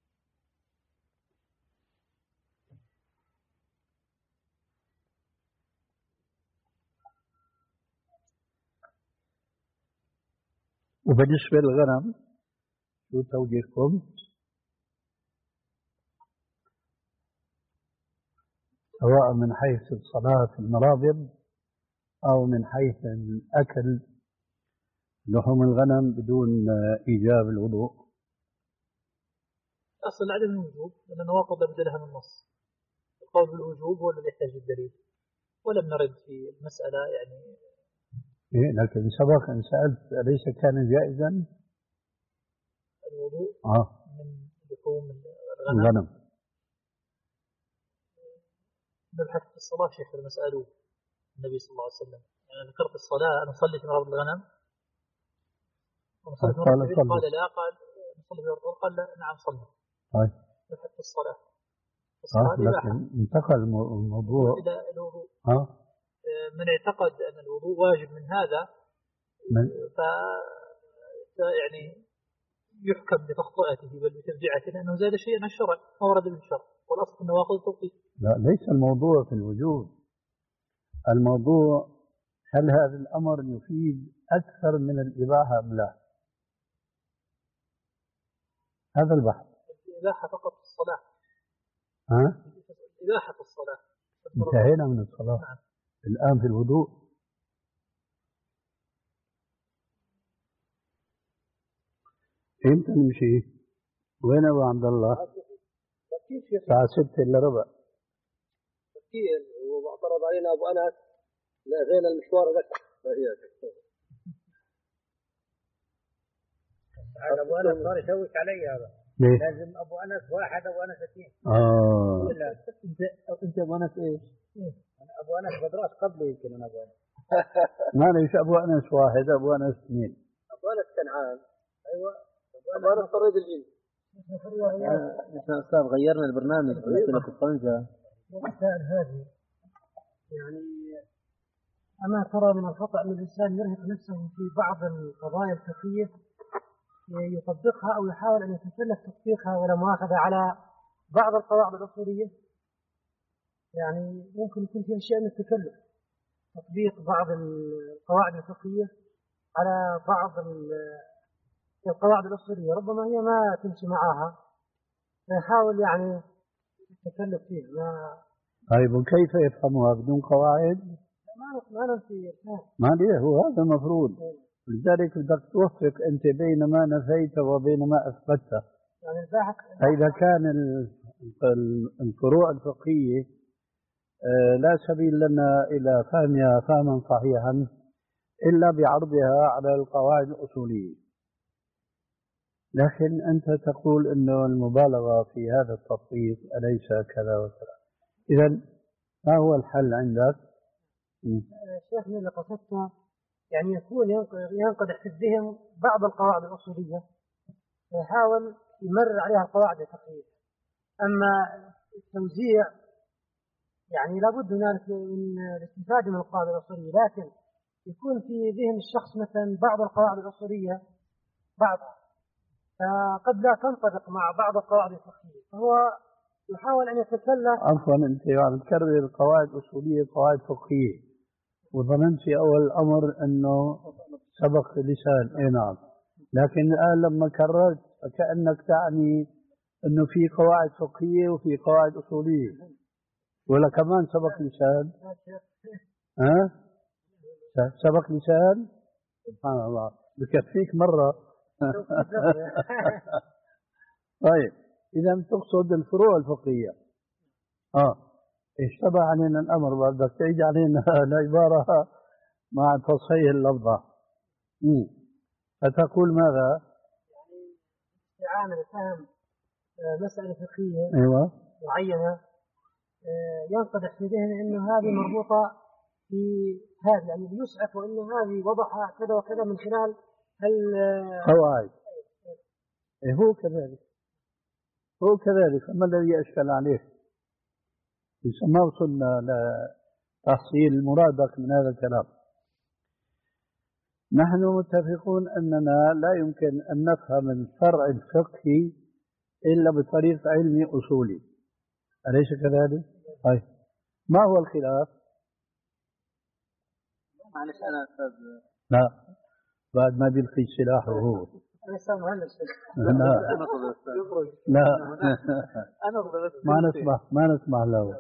Speaker 1: وبالنسبة للغنم شو توجيهكم؟ سواء من حيث الصلاة في المرابض أو من حيث الأكل لحوم الغنم بدون إيجاب الوضوء.
Speaker 3: أصل عدم الوجوب لأن النواقض لابد لها من النص، القول بالوجوب هو الذي يحتاج الدليل، ولم نرد في المسألة يعني.
Speaker 1: إيه لكن سبق أن سألت أليس كان جائزا
Speaker 3: الوضوء
Speaker 1: آه.
Speaker 3: من لحوم الغنم؟
Speaker 1: الغنم
Speaker 3: نبحث في الصلاة شيخ المسألة النبي صلى الله عليه وسلم، يعني ذكرت الصلاة أنا أصلي في مرابض الغنم ونصلي في مرابض الغنم قال لا، قال نصلي في مرابض الغنم قال لا، نعم صلي.
Speaker 1: طيب
Speaker 3: نبحث في الصلاة
Speaker 1: آه لكن انتقل الموضوع
Speaker 3: إلى الوضوء.
Speaker 1: آه.
Speaker 3: من اعتقد أن الوضوء واجب من هذا
Speaker 1: من؟
Speaker 3: ف يعني يحكم بتخطئته بل بتبديعته لأنه زاد شيئا عن الشرع ما ورد بالشرع، والأصل النواقض التوقيف.
Speaker 1: لا ليس الموضوع في الوجوب، الموضوع هل هذا الأمر يفيد أكثر من الإباحة أم لا؟ هذا البحث.
Speaker 3: الإباحة فقط في الصلاة.
Speaker 1: ها؟
Speaker 3: الإباحة في الصلاة.
Speaker 1: انتهينا من الصلاة. نعم. الآن في الوضوء. إمتى نمشي؟ وين أبو عبد الله؟ الساعة ستة إلا ربع.
Speaker 2: مسكين واعترض علينا أبو أنس لغينا المشوار ذاك.
Speaker 7: هذا أبو أنس صار يشوك علي هذا.
Speaker 1: ليه؟
Speaker 7: لازم أبو أنس واحد أبو أنس اثنين.
Speaker 1: آه.
Speaker 5: أنت أنت أبو أنس إيش؟
Speaker 7: أنا أبو أنس بدراس قبلي يمكن أنا أبو أنس.
Speaker 1: ما ليش أبو أنس واحد أبو أنس اثنين.
Speaker 2: أبو أنس كنعان. أيوة. أبو أنس طريد الجن.
Speaker 5: نحن أستاذ غيرنا البرنامج بالنسبة للطنجة.
Speaker 7: مسائل هذه يعني أما ترى من الخطأ أن الإنسان يرهق نفسه في بعض القضايا الفقهية يطبقها أو يحاول أن يتسلف تطبيقها ولا مؤاخذة على بعض القواعد الأصولية، يعني ممكن يكون في أشياء من التكلف تطبيق بعض القواعد الفقهية على بعض القواعد الأصولية ربما هي ما تمشي معها فيحاول يعني التكلف فيها. ما
Speaker 1: طيب وكيف يفهمها بدون قواعد؟
Speaker 7: ما ما ننفي
Speaker 1: ما ليه هو هذا المفروض. لذلك بدك توفق أنت بين ما نفيت وبين ما أثبتت.
Speaker 7: يعني الباحث
Speaker 1: فإذا كان الفروع الفقهية لا سبيل لنا إلى فهمها فهما صحيحا إلا بعرضها على القواعد الأصولية، لكن أنت تقول أنه المبالغة في هذا التطبيق أليس كذا وكذا. إذن ما هو الحل عندك؟
Speaker 7: شيخنا اللي قصدته يعني يكون ينقدح في الذهن بعض القواعد الأصولية يحاول يمرر عليها القواعد الفقهية، أما التوزيع يعني لابد هنالك من الاستفادة من القواعد الأصولية، لكن يكون في ذهن الشخص مثلا بعض القواعد الأصولية بعضها فقد لا تنطبق مع بعض القواعد الفقهية فهو يحاول أن يتسلى.
Speaker 1: عفوا أنت عم تكرر القواعد الأصولية قواعد فقهية وظننت في أول الأمر أنه سبق لسان. إيه نعم، لكن الآن لما كررت فكأنك تعني أنه في قواعد فقهية وفي قواعد أصولية ولا كمان سبق لسان؟ ها؟ سبق لسان؟ سبحان الله بكفيك مرة. طيب إذا تقصد الفروع الفقهية. آه اشتبه علينا الأمر بدك تعيد علينا العبارة مع تصحيح اللفظة. فتقول ماذا؟
Speaker 7: يعني استعانة لفهم مسألة فقهية
Speaker 1: أيوة
Speaker 7: معينة ينقدح في ذهنه انه هذه مربوطه في هذه، يعني يسعف وانه هذه وضعها كذا وكذا من خلال
Speaker 1: قواعد. إيه هو كذلك، هو كذلك. أما الذي أشكل عليه ما وصلنا لتحصيل مرادك من هذا الكلام. نحن متفقون أننا لا يمكن أن نفهم الفرع الفقهي إلا بطريق علمي أصولي، أليس كذلك؟ طيب ما هو الخلاف؟
Speaker 5: معلش أنا أستاذ.
Speaker 1: لا بعد ما بيلقي سلاحه هو. لا لا ما نسمح ما نسمح له.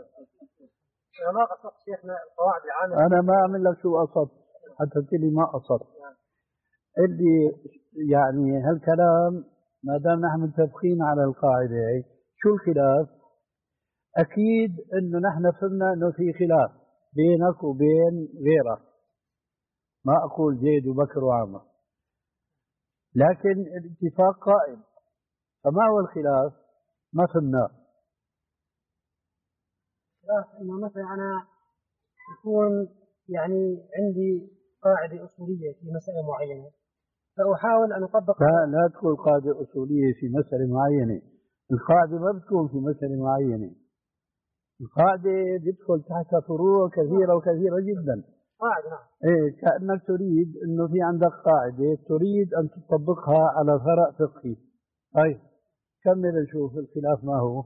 Speaker 1: أنا ما أعمل لك شو قصد حتى تقولي ما قصد. اللي يعني هالكلام ما دام نحن متفقين على القاعدة، شو الخلاف؟ أكيد إنه نحن فهمنا إنه في خلاف بينك وبين غيرك، ما أقول زيد وبكر وعمر، لكن الاتفاق قائم. فما هو الخلاف؟ ما فهمناه.
Speaker 7: الخلاف إنه مثلا أنا يكون يعني عندي قاعدة أصولية في مسألة معينة، فأحاول أن أطبق.
Speaker 1: لا لا تقول قاعدة أصولية في مسألة معينة. القاعدة ما بتكون في مسألة معينة، القاعدة بتدخل تحت فروع كثيرة وكثيرة جدا.
Speaker 7: قاعدة نعم.
Speaker 1: إيه كأنك تريد إنه في عندك قاعدة تريد أن تطبقها على فرع فقهي. طيب كمل نشوف الخلاف ما هو.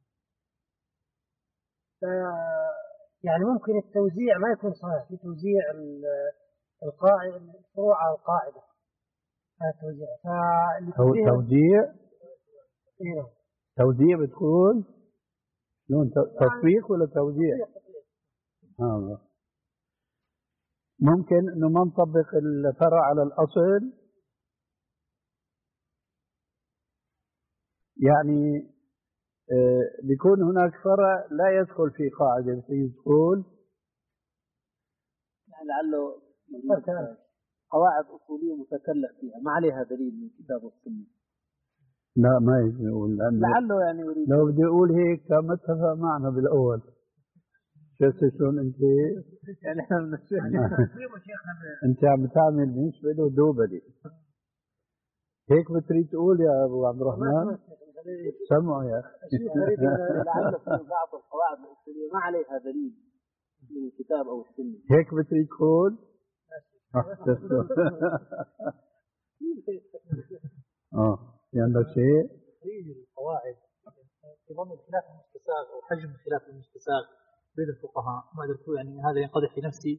Speaker 7: يعني ممكن التوزيع ما يكون صحيح في توزيع القاعدة الفروع على القاعدة. هذا توزيع.
Speaker 1: هو توزيع.
Speaker 7: إيه.
Speaker 1: توزيع بتقول شلون؟ تطبيق ولا توزيع؟ آه. ممكن إنه ما نطبق الفرع على الأصل، يعني آه بيكون هناك فرع لا يدخل في قاعدة يدخل
Speaker 5: يعني لعله قواعد أصولية متكلم فيها ما عليها دليل من كتاب السنة.
Speaker 1: لا ما يقول
Speaker 5: لعله يعني يريد.
Speaker 1: لو بدي أقول هيك كان متفق معنا بالأول. شفت شلون أنت؟
Speaker 5: يعني احنا
Speaker 1: أنت عم تعمل بالنسبة له دوبلي هيك بتريد تقول يا أبو عبد الرحمن؟ سمعوا يا أخي.
Speaker 5: لعله في بعض القواعد الأصولية ما عليها دليل من الكتاب أو السنة.
Speaker 1: هيك بتريد تقول؟ اه في عندك شيء؟
Speaker 3: تخريج القواعد في ضمن الخلاف المستساغ او حجم الخلاف المستساغ بين الفقهاء ما ادري يعني هذا ينقدح في نفسي،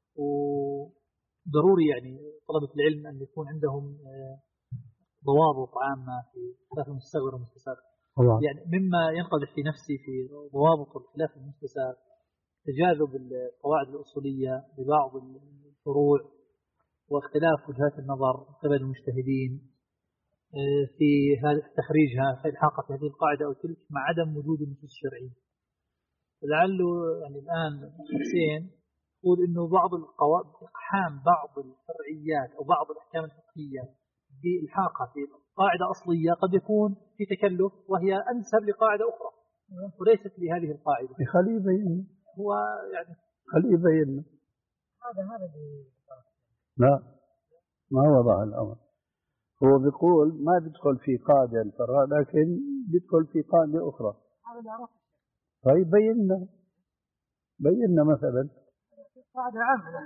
Speaker 3: وضروري يعني طلبة العلم ان يكون عندهم ضوابط عامة في الخلاف المستساغ والمستساغ. يعني مما ينقدح في نفسي في ضوابط الخلاف المستساغ تجاذب القواعد الأصولية لبعض الفروع واختلاف وجهات النظر قبل المجتهدين في تخريجها في الحاقة في هذه القاعدة أو تلك مع عدم وجود النصوص الشرعية. لعله يعني الآن حسين يقول إنه بعض القواعد إقحام بعض الفرعيات أو بعض الأحكام الفقهية بالحاقة في قاعدة أصلية قد يكون في تكلف وهي أنسب لقاعدة أخرى وليست لهذه القاعدة.
Speaker 1: خليه يبين.
Speaker 3: هو يعني
Speaker 1: خليه يبين.
Speaker 7: هذا هذا
Speaker 1: لا ما وضع الأمر. هو بيقول ما بيدخل في قاعدة الفرع لكن بيدخل في قاعدة أخرى. طيب بينا بينا مثلا
Speaker 7: قاعدة عامة.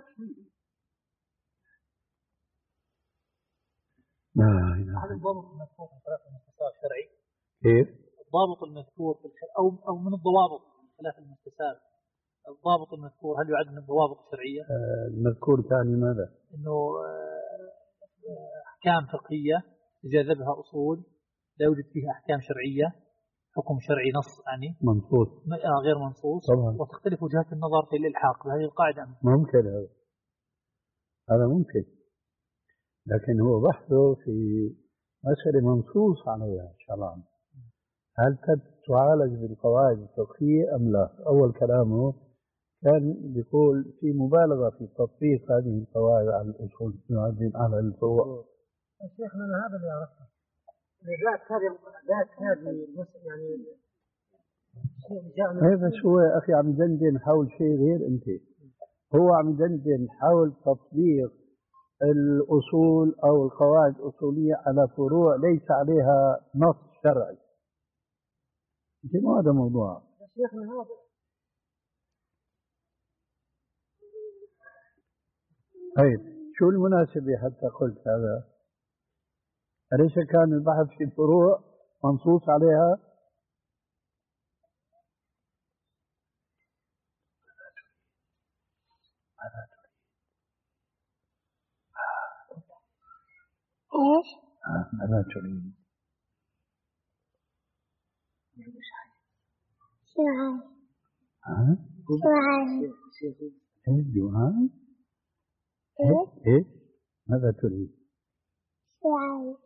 Speaker 1: لا إله.
Speaker 3: هذا الضابط المذكور في الخلاف المستساغ شرعي.
Speaker 1: كيف؟
Speaker 3: الضابط المذكور في الخلاف أو أو من الضوابط في الخلاف المستساغ الضابط المذكور هل يعد من الضوابط الشرعية؟
Speaker 1: آه المذكور تعني ماذا؟
Speaker 3: إنه أحكام فقهية تجاذبها أصول لا يوجد فيها أحكام شرعية، حكم شرعي نص يعني
Speaker 1: منصوص
Speaker 3: غير منصوص
Speaker 1: طبعا.
Speaker 3: وتختلف وجهات النظر في الإلحاق بهذه القاعدة.
Speaker 1: ممكن هذا هذا ممكن، لكن هو بحثه في مسألة منصوص عليها شرعا هل تعالج بالقواعد الفقهية أم لا؟ أول كلامه كان بيقول في مبالغة في تطبيق هذه القواعد على الأصول على الفروع.
Speaker 7: شيخنا أنا هذا اللي عرفته ذات هذه ذات هذه يعني
Speaker 1: إيه بس هو يا أخي عم دندن حول شيء غير أنت. هو عم دندن حول تطبيق الأصول أو القواعد الأصولية على فروع ليس عليها نص شرعي. أنت ما هذا موضوع. طيب شو المناسبة حتى قلت هذا؟ أليس كان البحث في فروع منصوص عليها؟
Speaker 9: ايش؟
Speaker 1: ماذا تريد؟
Speaker 9: شو هاي؟
Speaker 1: ها؟
Speaker 9: شو هاي؟
Speaker 1: إيه دعاء؟
Speaker 9: ايش؟
Speaker 1: إيه؟ ماذا تريد؟
Speaker 9: شو هاي؟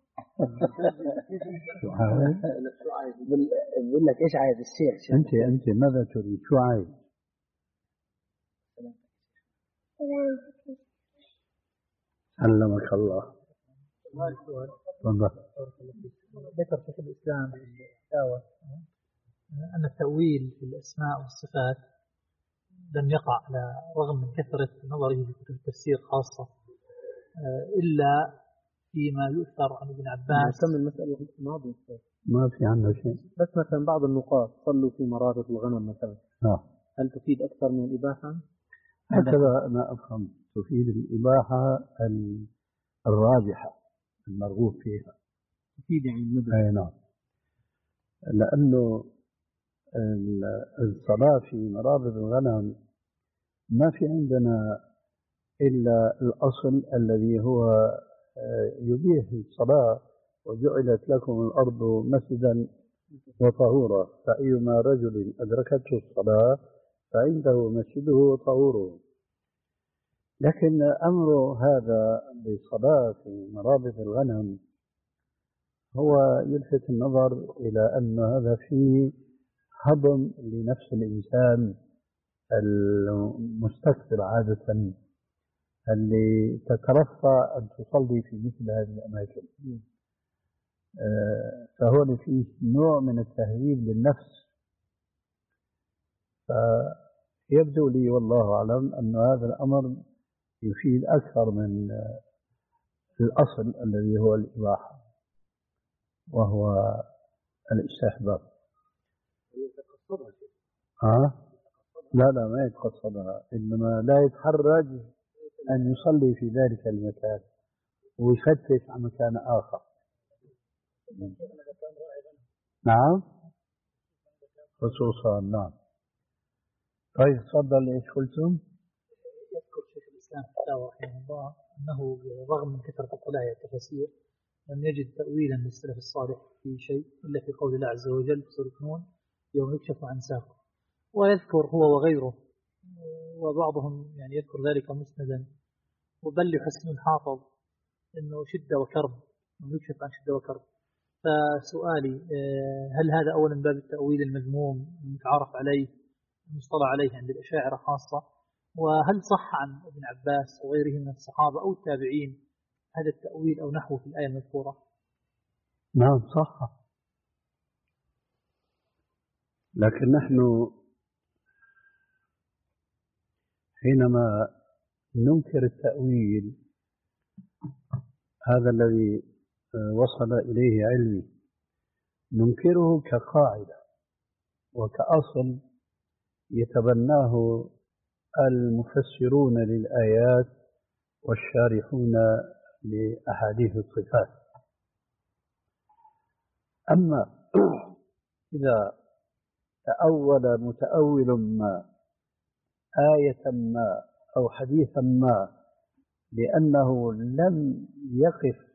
Speaker 1: شو عايز؟
Speaker 8: بقول لك ايش عايز الشيخ؟
Speaker 1: أنت أنت ماذا تريد؟ شو عايز؟ علمك الله. تفضل.
Speaker 3: ذكر شيخ الإسلام في الفتاوى أن التأويل في الأسماء والصفات لم يقع على رغم من كثرة نظره في كتب التفسير خاصة إلا فيما يؤثر عن ابن عباس.
Speaker 5: تم المسألة الماضية
Speaker 1: ما في عنه شيء.
Speaker 5: بس مثلا بعض النقاط صلوا في مرابط الغنم مثلا،
Speaker 1: آه.
Speaker 5: هل تفيد أكثر من الإباحة؟
Speaker 1: هكذا أنا أفهم، تفيد الإباحة الراجحة المرغوب فيها.
Speaker 5: تفيد يعني المدن.
Speaker 1: أي نعم. لأنه الصلاة في مرابط الغنم ما في عندنا إلا الأصل الذي هو يبيح الصلاة، وجعلت لكم الأرض مسجدا وطهورا، فأيما رجل أدركته الصلاة فعنده مسجده وطهوره. لكن أمر هذا بالصلاة في مرابط الغنم هو يلفت النظر إلى أن هذا فيه هضم لنفس الإنسان المستكبر عادة اللي تترفع أن تصلي في مثل هذه الأماكن. فهو فيه نوع من التهذيب للنفس. فيبدو لي والله أعلم أن هذا الأمر يفيد أكثر من الأصل الذي هو الإباحة وهو الاستحباب. ها؟ لا لا ما يتقصدها، إنما لا يتحرج أن يصلي في ذلك المكان ويفتش عن مكان آخر. نعم خصوصا. نعم. طيب تفضل. ايش قلتم؟
Speaker 3: يذكر شيخ الإسلام في الفتاوى رحمه الله أنه رغم من كثرة اطلاعه التفاسير لم يجد تأويلا للسلف الصالح في شيء إلا في قول الله عز وجل في سورة نون يوم يكشف عن ساق. ويذكر هو وغيره وبعضهم يعني يذكر ذلك مسندا، وبل يحسن الحافظ أنه شدة وكرب، أنه يكشف عن شدة وكرب. فسؤالي هل هذا أولا باب التأويل المذموم المتعارف عليه المصطلح عليه عند الأشاعرة خاصة، وهل صح عن ابن عباس وغيره من الصحابة أو التابعين هذا التأويل أو نحوه في الآية المذكورة؟
Speaker 1: نعم صح، لكن نحن حينما ننكر التأويل هذا الذي وصل إليه علمي ننكره كقاعدة وكأصل يتبناه المفسرون للآيات والشارحون لأحاديث الصفات. أما إذا تأول متأول ما آية ما أو حديثا ما لأنه لم يقف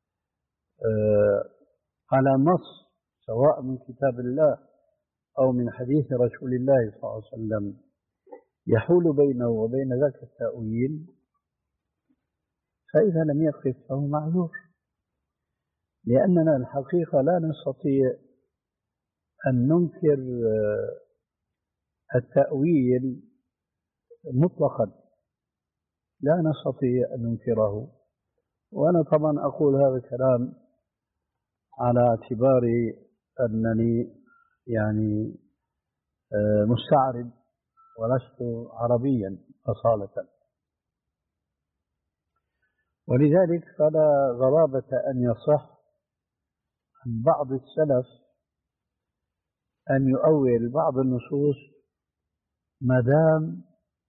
Speaker 1: على نص سواء من كتاب الله أو من حديث رسول الله صلى الله عليه وسلم يحول بينه وبين ذاك التأويل، فإذا لم يقف فهو معذور، لأننا الحقيقة لا نستطيع أن ننكر التأويل مطلقا، لا نستطيع أن ننكره. وأنا طبعا أقول هذا الكلام على اعتبار أنني يعني مستعرب ولست عربيا أصالة، ولذلك فلا غرابة أن يصح عن بعض السلف أن يؤول بعض النصوص ما دام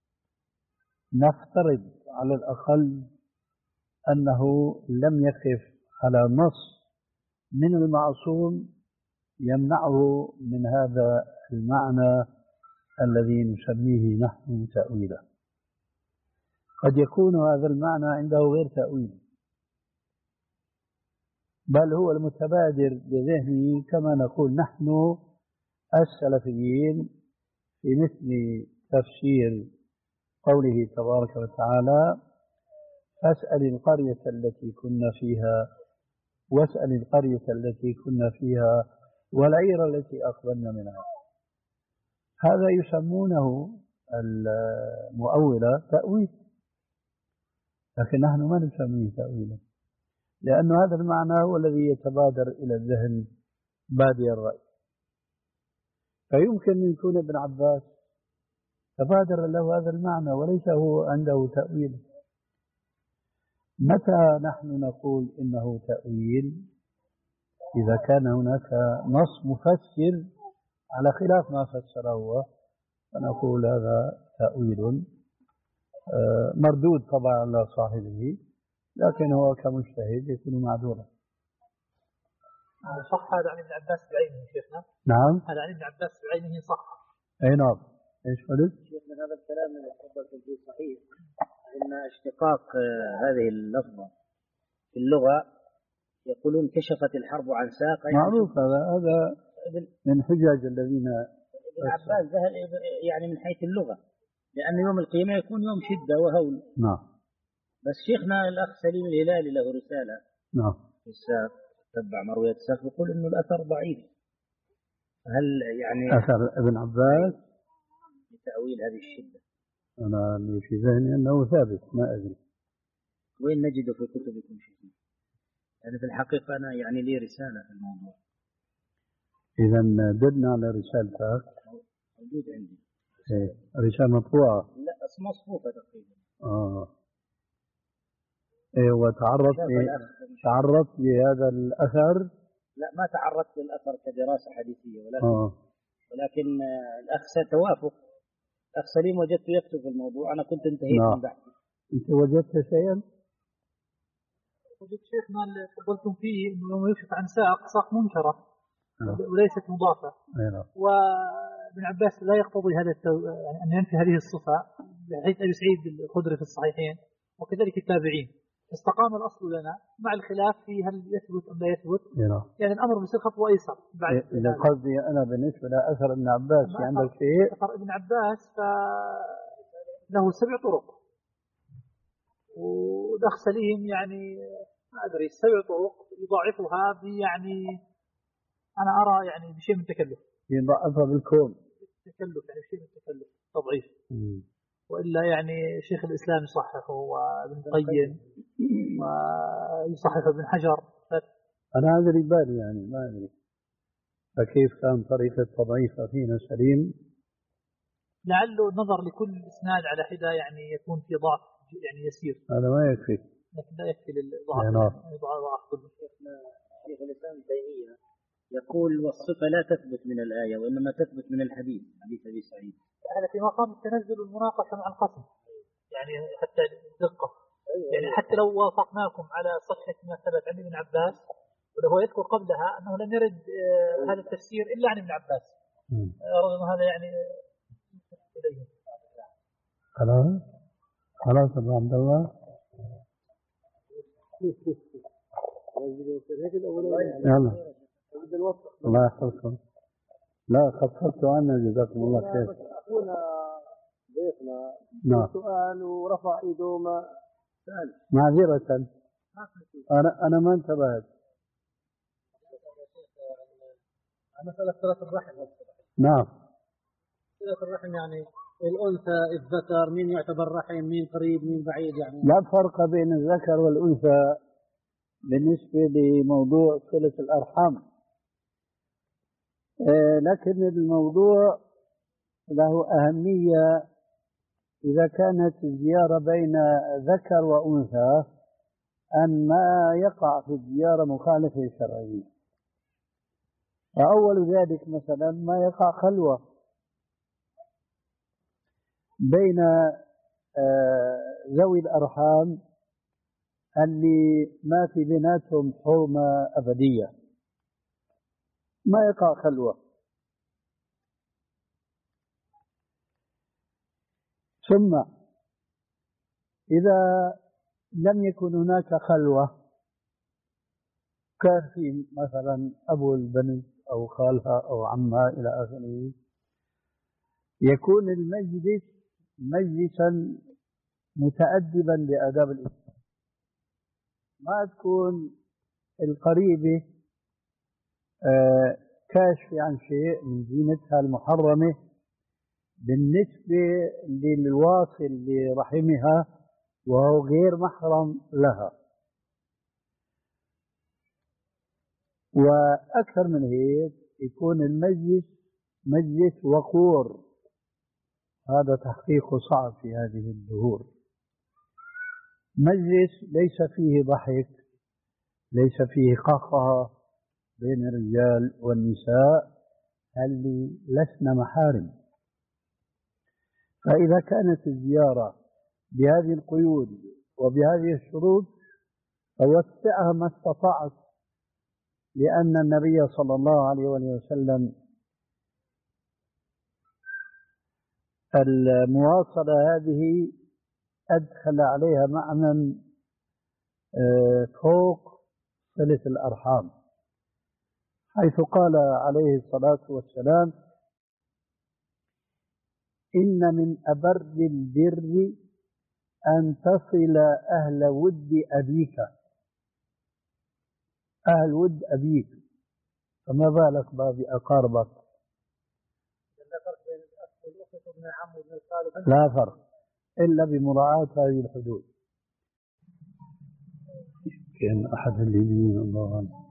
Speaker 1: نفترض على الأقل أنه لم يقف على نص من المعصوم يمنعه من هذا المعنى الذي نسميه نحن تأويلا. قد يكون هذا المعنى عنده غير تأويل، بل هو المتبادر بذهنه كما نقول نحن السلفيين في مثل تفسير قوله تبارك وتعالى: فاسأل القرية التي كنا فيها واسأل القرية التي كنا فيها والعير التي أقبلنا منها. هذا يسمونه المؤولة تأويل، لكن نحن ما نسميه تأويلا، لأن هذا المعنى هو الذي يتبادر إلى الذهن بادئ الرأي. فيمكن أن يكون ابن عباس تبادر له هذا المعنى وليس هو عنده تأويل. متى نحن نقول إنه تأويل؟ إذا كان هناك نص مفسر على خلاف ما فسره هو، فنقول هذا تأويل مردود طبعا على صاحبه، لكن هو كمجتهد يكون معذورا.
Speaker 3: صح هذا عن ابن عباس بعينه شيخنا؟
Speaker 1: نعم،
Speaker 3: هذا عن ابن عباس بعينه صح.
Speaker 1: أي نعم. إيش قلت؟
Speaker 6: شيخنا هذا الكلام من الخطبة في صحيح، إن اشتقاق هذه اللفظة في اللغة يقولون كشفت الحرب عن ساق.
Speaker 1: معروف هذا هذا من حجاج الذين
Speaker 6: ابن عباس يعني من حيث اللغة، لأن يوم القيامة يكون يوم شدة وهول.
Speaker 1: نعم.
Speaker 6: بس شيخنا الأخ سليم الهلالي له رسالة
Speaker 1: نعم
Speaker 6: في الساق، تبع مروية الساق، يقول إنه الأثر ضعيف. هل يعني
Speaker 1: أثر ابن عباس
Speaker 6: لتأويل هذه الشدة؟
Speaker 1: أنا اللي في ذهني أنه ثابت، ما أدري
Speaker 6: وين نجده في كتبكم شيخنا؟ يعني في الحقيقة أنا يعني لي رسالة في الموضوع.
Speaker 1: إذا دلنا على رسالتك.
Speaker 6: موجود عندي.
Speaker 1: إيه. رسالة مطبوعة؟
Speaker 6: لا مصفوفة تقريبا.
Speaker 1: آه. إيه. وتعرضت تعرضت لهذا الأثر؟
Speaker 6: لا ما تعرضت للأثر كدراسة حديثية، ولكن
Speaker 1: آه.
Speaker 6: ولكن الأخ توافق. الأخ سليم وجدت يكتب في الموضوع، أنا كنت انتهيت
Speaker 1: نعم.
Speaker 6: من بحثي.
Speaker 1: أنت وجدت شيئا؟
Speaker 3: وجدت شيخنا اللي قلتم فيه إنه يوم يكشف عن ساق ساق منكرة
Speaker 1: آه.
Speaker 3: وليست مضافة.
Speaker 1: أيوة.
Speaker 3: وابن عباس لا يقتضي هذا التو... يعني أن ينفي هذه الصفة، بحيث أبي سعيد الخدري في الصحيحين وكذلك التابعين. استقام الأصل لنا مع الخلاف في هل يثبت أم لا يثبت.
Speaker 1: أيوة.
Speaker 3: يعني الأمر بيصير خطوة أيسر بعد.
Speaker 1: إذا قصدي أنا بالنسبة لأثر ابن عباس في عندك شيء؟
Speaker 3: أثر ابن عباس فله سبع طرق، والأخ سليم يعني ما أدري سبع طرق يضاعفها يعني أنا أرى يعني بشيء من التكلف.
Speaker 1: يضاعفها بالكون.
Speaker 3: تكلف يعني شيء من التكلف تضعيف. وإلا يعني شيخ الإسلام يصححه وابن القيم ويصححه ابن حجر.
Speaker 1: أنا أدري بالي يعني ما أدري فكيف كان طريقة تضعيفها فينا سليم.
Speaker 3: لعله النظر لكل إسناد على حدة يعني يكون في ضعف يعني يسير.
Speaker 1: هذا ما يكفي.
Speaker 3: لكن لا يكفي للضعف. ضعف كله.
Speaker 6: شيخنا شيخ الإسلام تيمية يقول والصفة لا تثبت من الآية وإنما تثبت من الحديث، حديث أبي سعيد.
Speaker 3: هذا في مقام التنزل والمناقشة مع الخصم يعني حتى دقة. يعني حتى لو وافقناكم على صحة ما ثبت عن ابن عباس، وهو يذكر قبلها أنه لم يرد هذا التفسير إلا عن ابن عباس. رغم هذا يعني إليه.
Speaker 1: خلاص خلاص أبو عبد الله. يلا الله يحفظكم. لا خففت عنا جزاكم الله خير.
Speaker 8: أخونا ضيفنا
Speaker 1: نعم
Speaker 8: سؤال ورفع إيده ما سأل.
Speaker 1: معذرة أنا أنا ما انتبهت.
Speaker 8: مسألة صلة الرحم.
Speaker 1: نعم
Speaker 8: صلة الرحم يعني الأنثى الذكر مين يعتبر رحم مين قريب مين بعيد يعني.
Speaker 1: لا فرق بين الذكر والأنثى بالنسبة لموضوع صلة الأرحام، آه لكن الموضوع له أهمية إذا كانت الزيارة بين ذكر وأنثى أن ما يقع في الزيارة مخالفة شرعية. فأول ذلك مثلا ما يقع خلوة بين ذوي الأرحام اللي ما في بيناتهم حرمة أبدية، ما يقع خلوة. ثم إذا لم يكن هناك خلوة، كان في مثلا أبو البنت أو خالها أو عمها إلى آخره، يكون المجلس مجلسا متأدبا بآداب الإسلام، ما تكون القريبة كاشفة عن شيء من زينتها المحرمة بالنسبة للواصل لرحمها وهو غير محرم لها. وأكثر من هيك يكون المجلس مجلس وقور، هذا تحقيقه صعب في هذه الدهور. مجلس ليس فيه ضحك، ليس فيه قهقه بين الرجال والنساء اللي لسنا محارم. فإذا كانت الزيارة بهذه القيود وبهذه الشروط فوسعها ما استطعت، لأن النبي صلى الله عليه وسلم المواصلة هذه أدخل عليها معنى فوق صلة الأرحام، حيث قال عليه الصلاة والسلام: إن من أبر البر أن تصل أهل ود أبيك، أهل ود أبيك، فما بالك بأقاربك؟ لا فرق إلا بمراعاة هذه الحدود. كان أحد الليبيين الله عنه،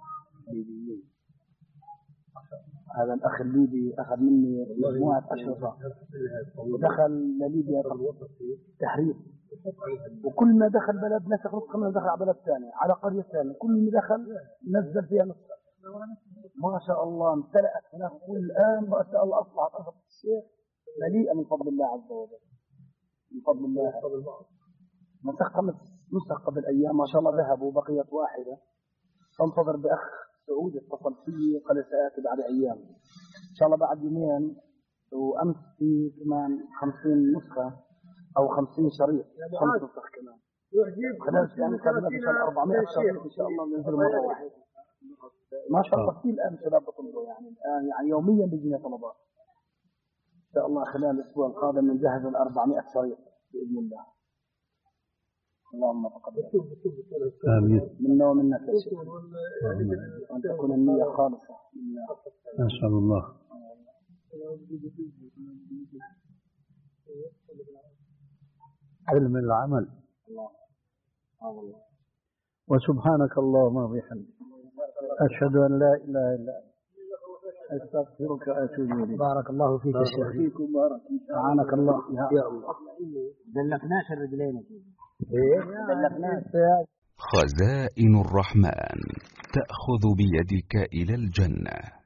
Speaker 1: هذا الأخ الليبي أخذ مني مجموعة أشرطة ودخل لليبيا تحرير، وكل ما دخل بلد نسخ نسخة من دخل على بلد ثاني على قرية ثانية، كل ما دخل نزل فيها نسخة. ما شاء الله امتلأت هناك، كل الآن ما شاء الله أصبحت أرض الشيخ مليئة من فضل الله عز وجل، من فضل الله. نسخ خمس نسخ قبل أيام ما شاء الله ذهبوا، بقيت واحدة تنتظر بأخ سعودي اتصل فيه قال سآتي بعد أيام إن شاء الله، بعد يومين. وأمس في كمان خمسين نسخة أو خمسين شريط، خمس نسخ كمان خلاص، يعني كلمة إن شاء الله أربعمائة شريط إن شاء الله ننزل مرة واحدة. ما شاء الله في الآن شباب بطلبوا، يعني الآن يعني يوميا بيجينا طلبات. إن شاء الله خلال الأسبوع القادم نجهز الأربعمائة شريط بإذن الله. اللهم تقبل آمين منا ومنك يا شيخ، وأن تكون النية خالصة لله. ما شاء الله. علم العمل. وسبحانك اللهم وبحمدك أشهد أن لا إله إلا أنت أستغفرك وأتوب إليك. بارك الله فيك يا شيخ. فيكم بارك. أعانك الله يا الله. دلكناش الرجلين.
Speaker 10: خزائن الرحمن تأخذ بيدك إلى الجنة.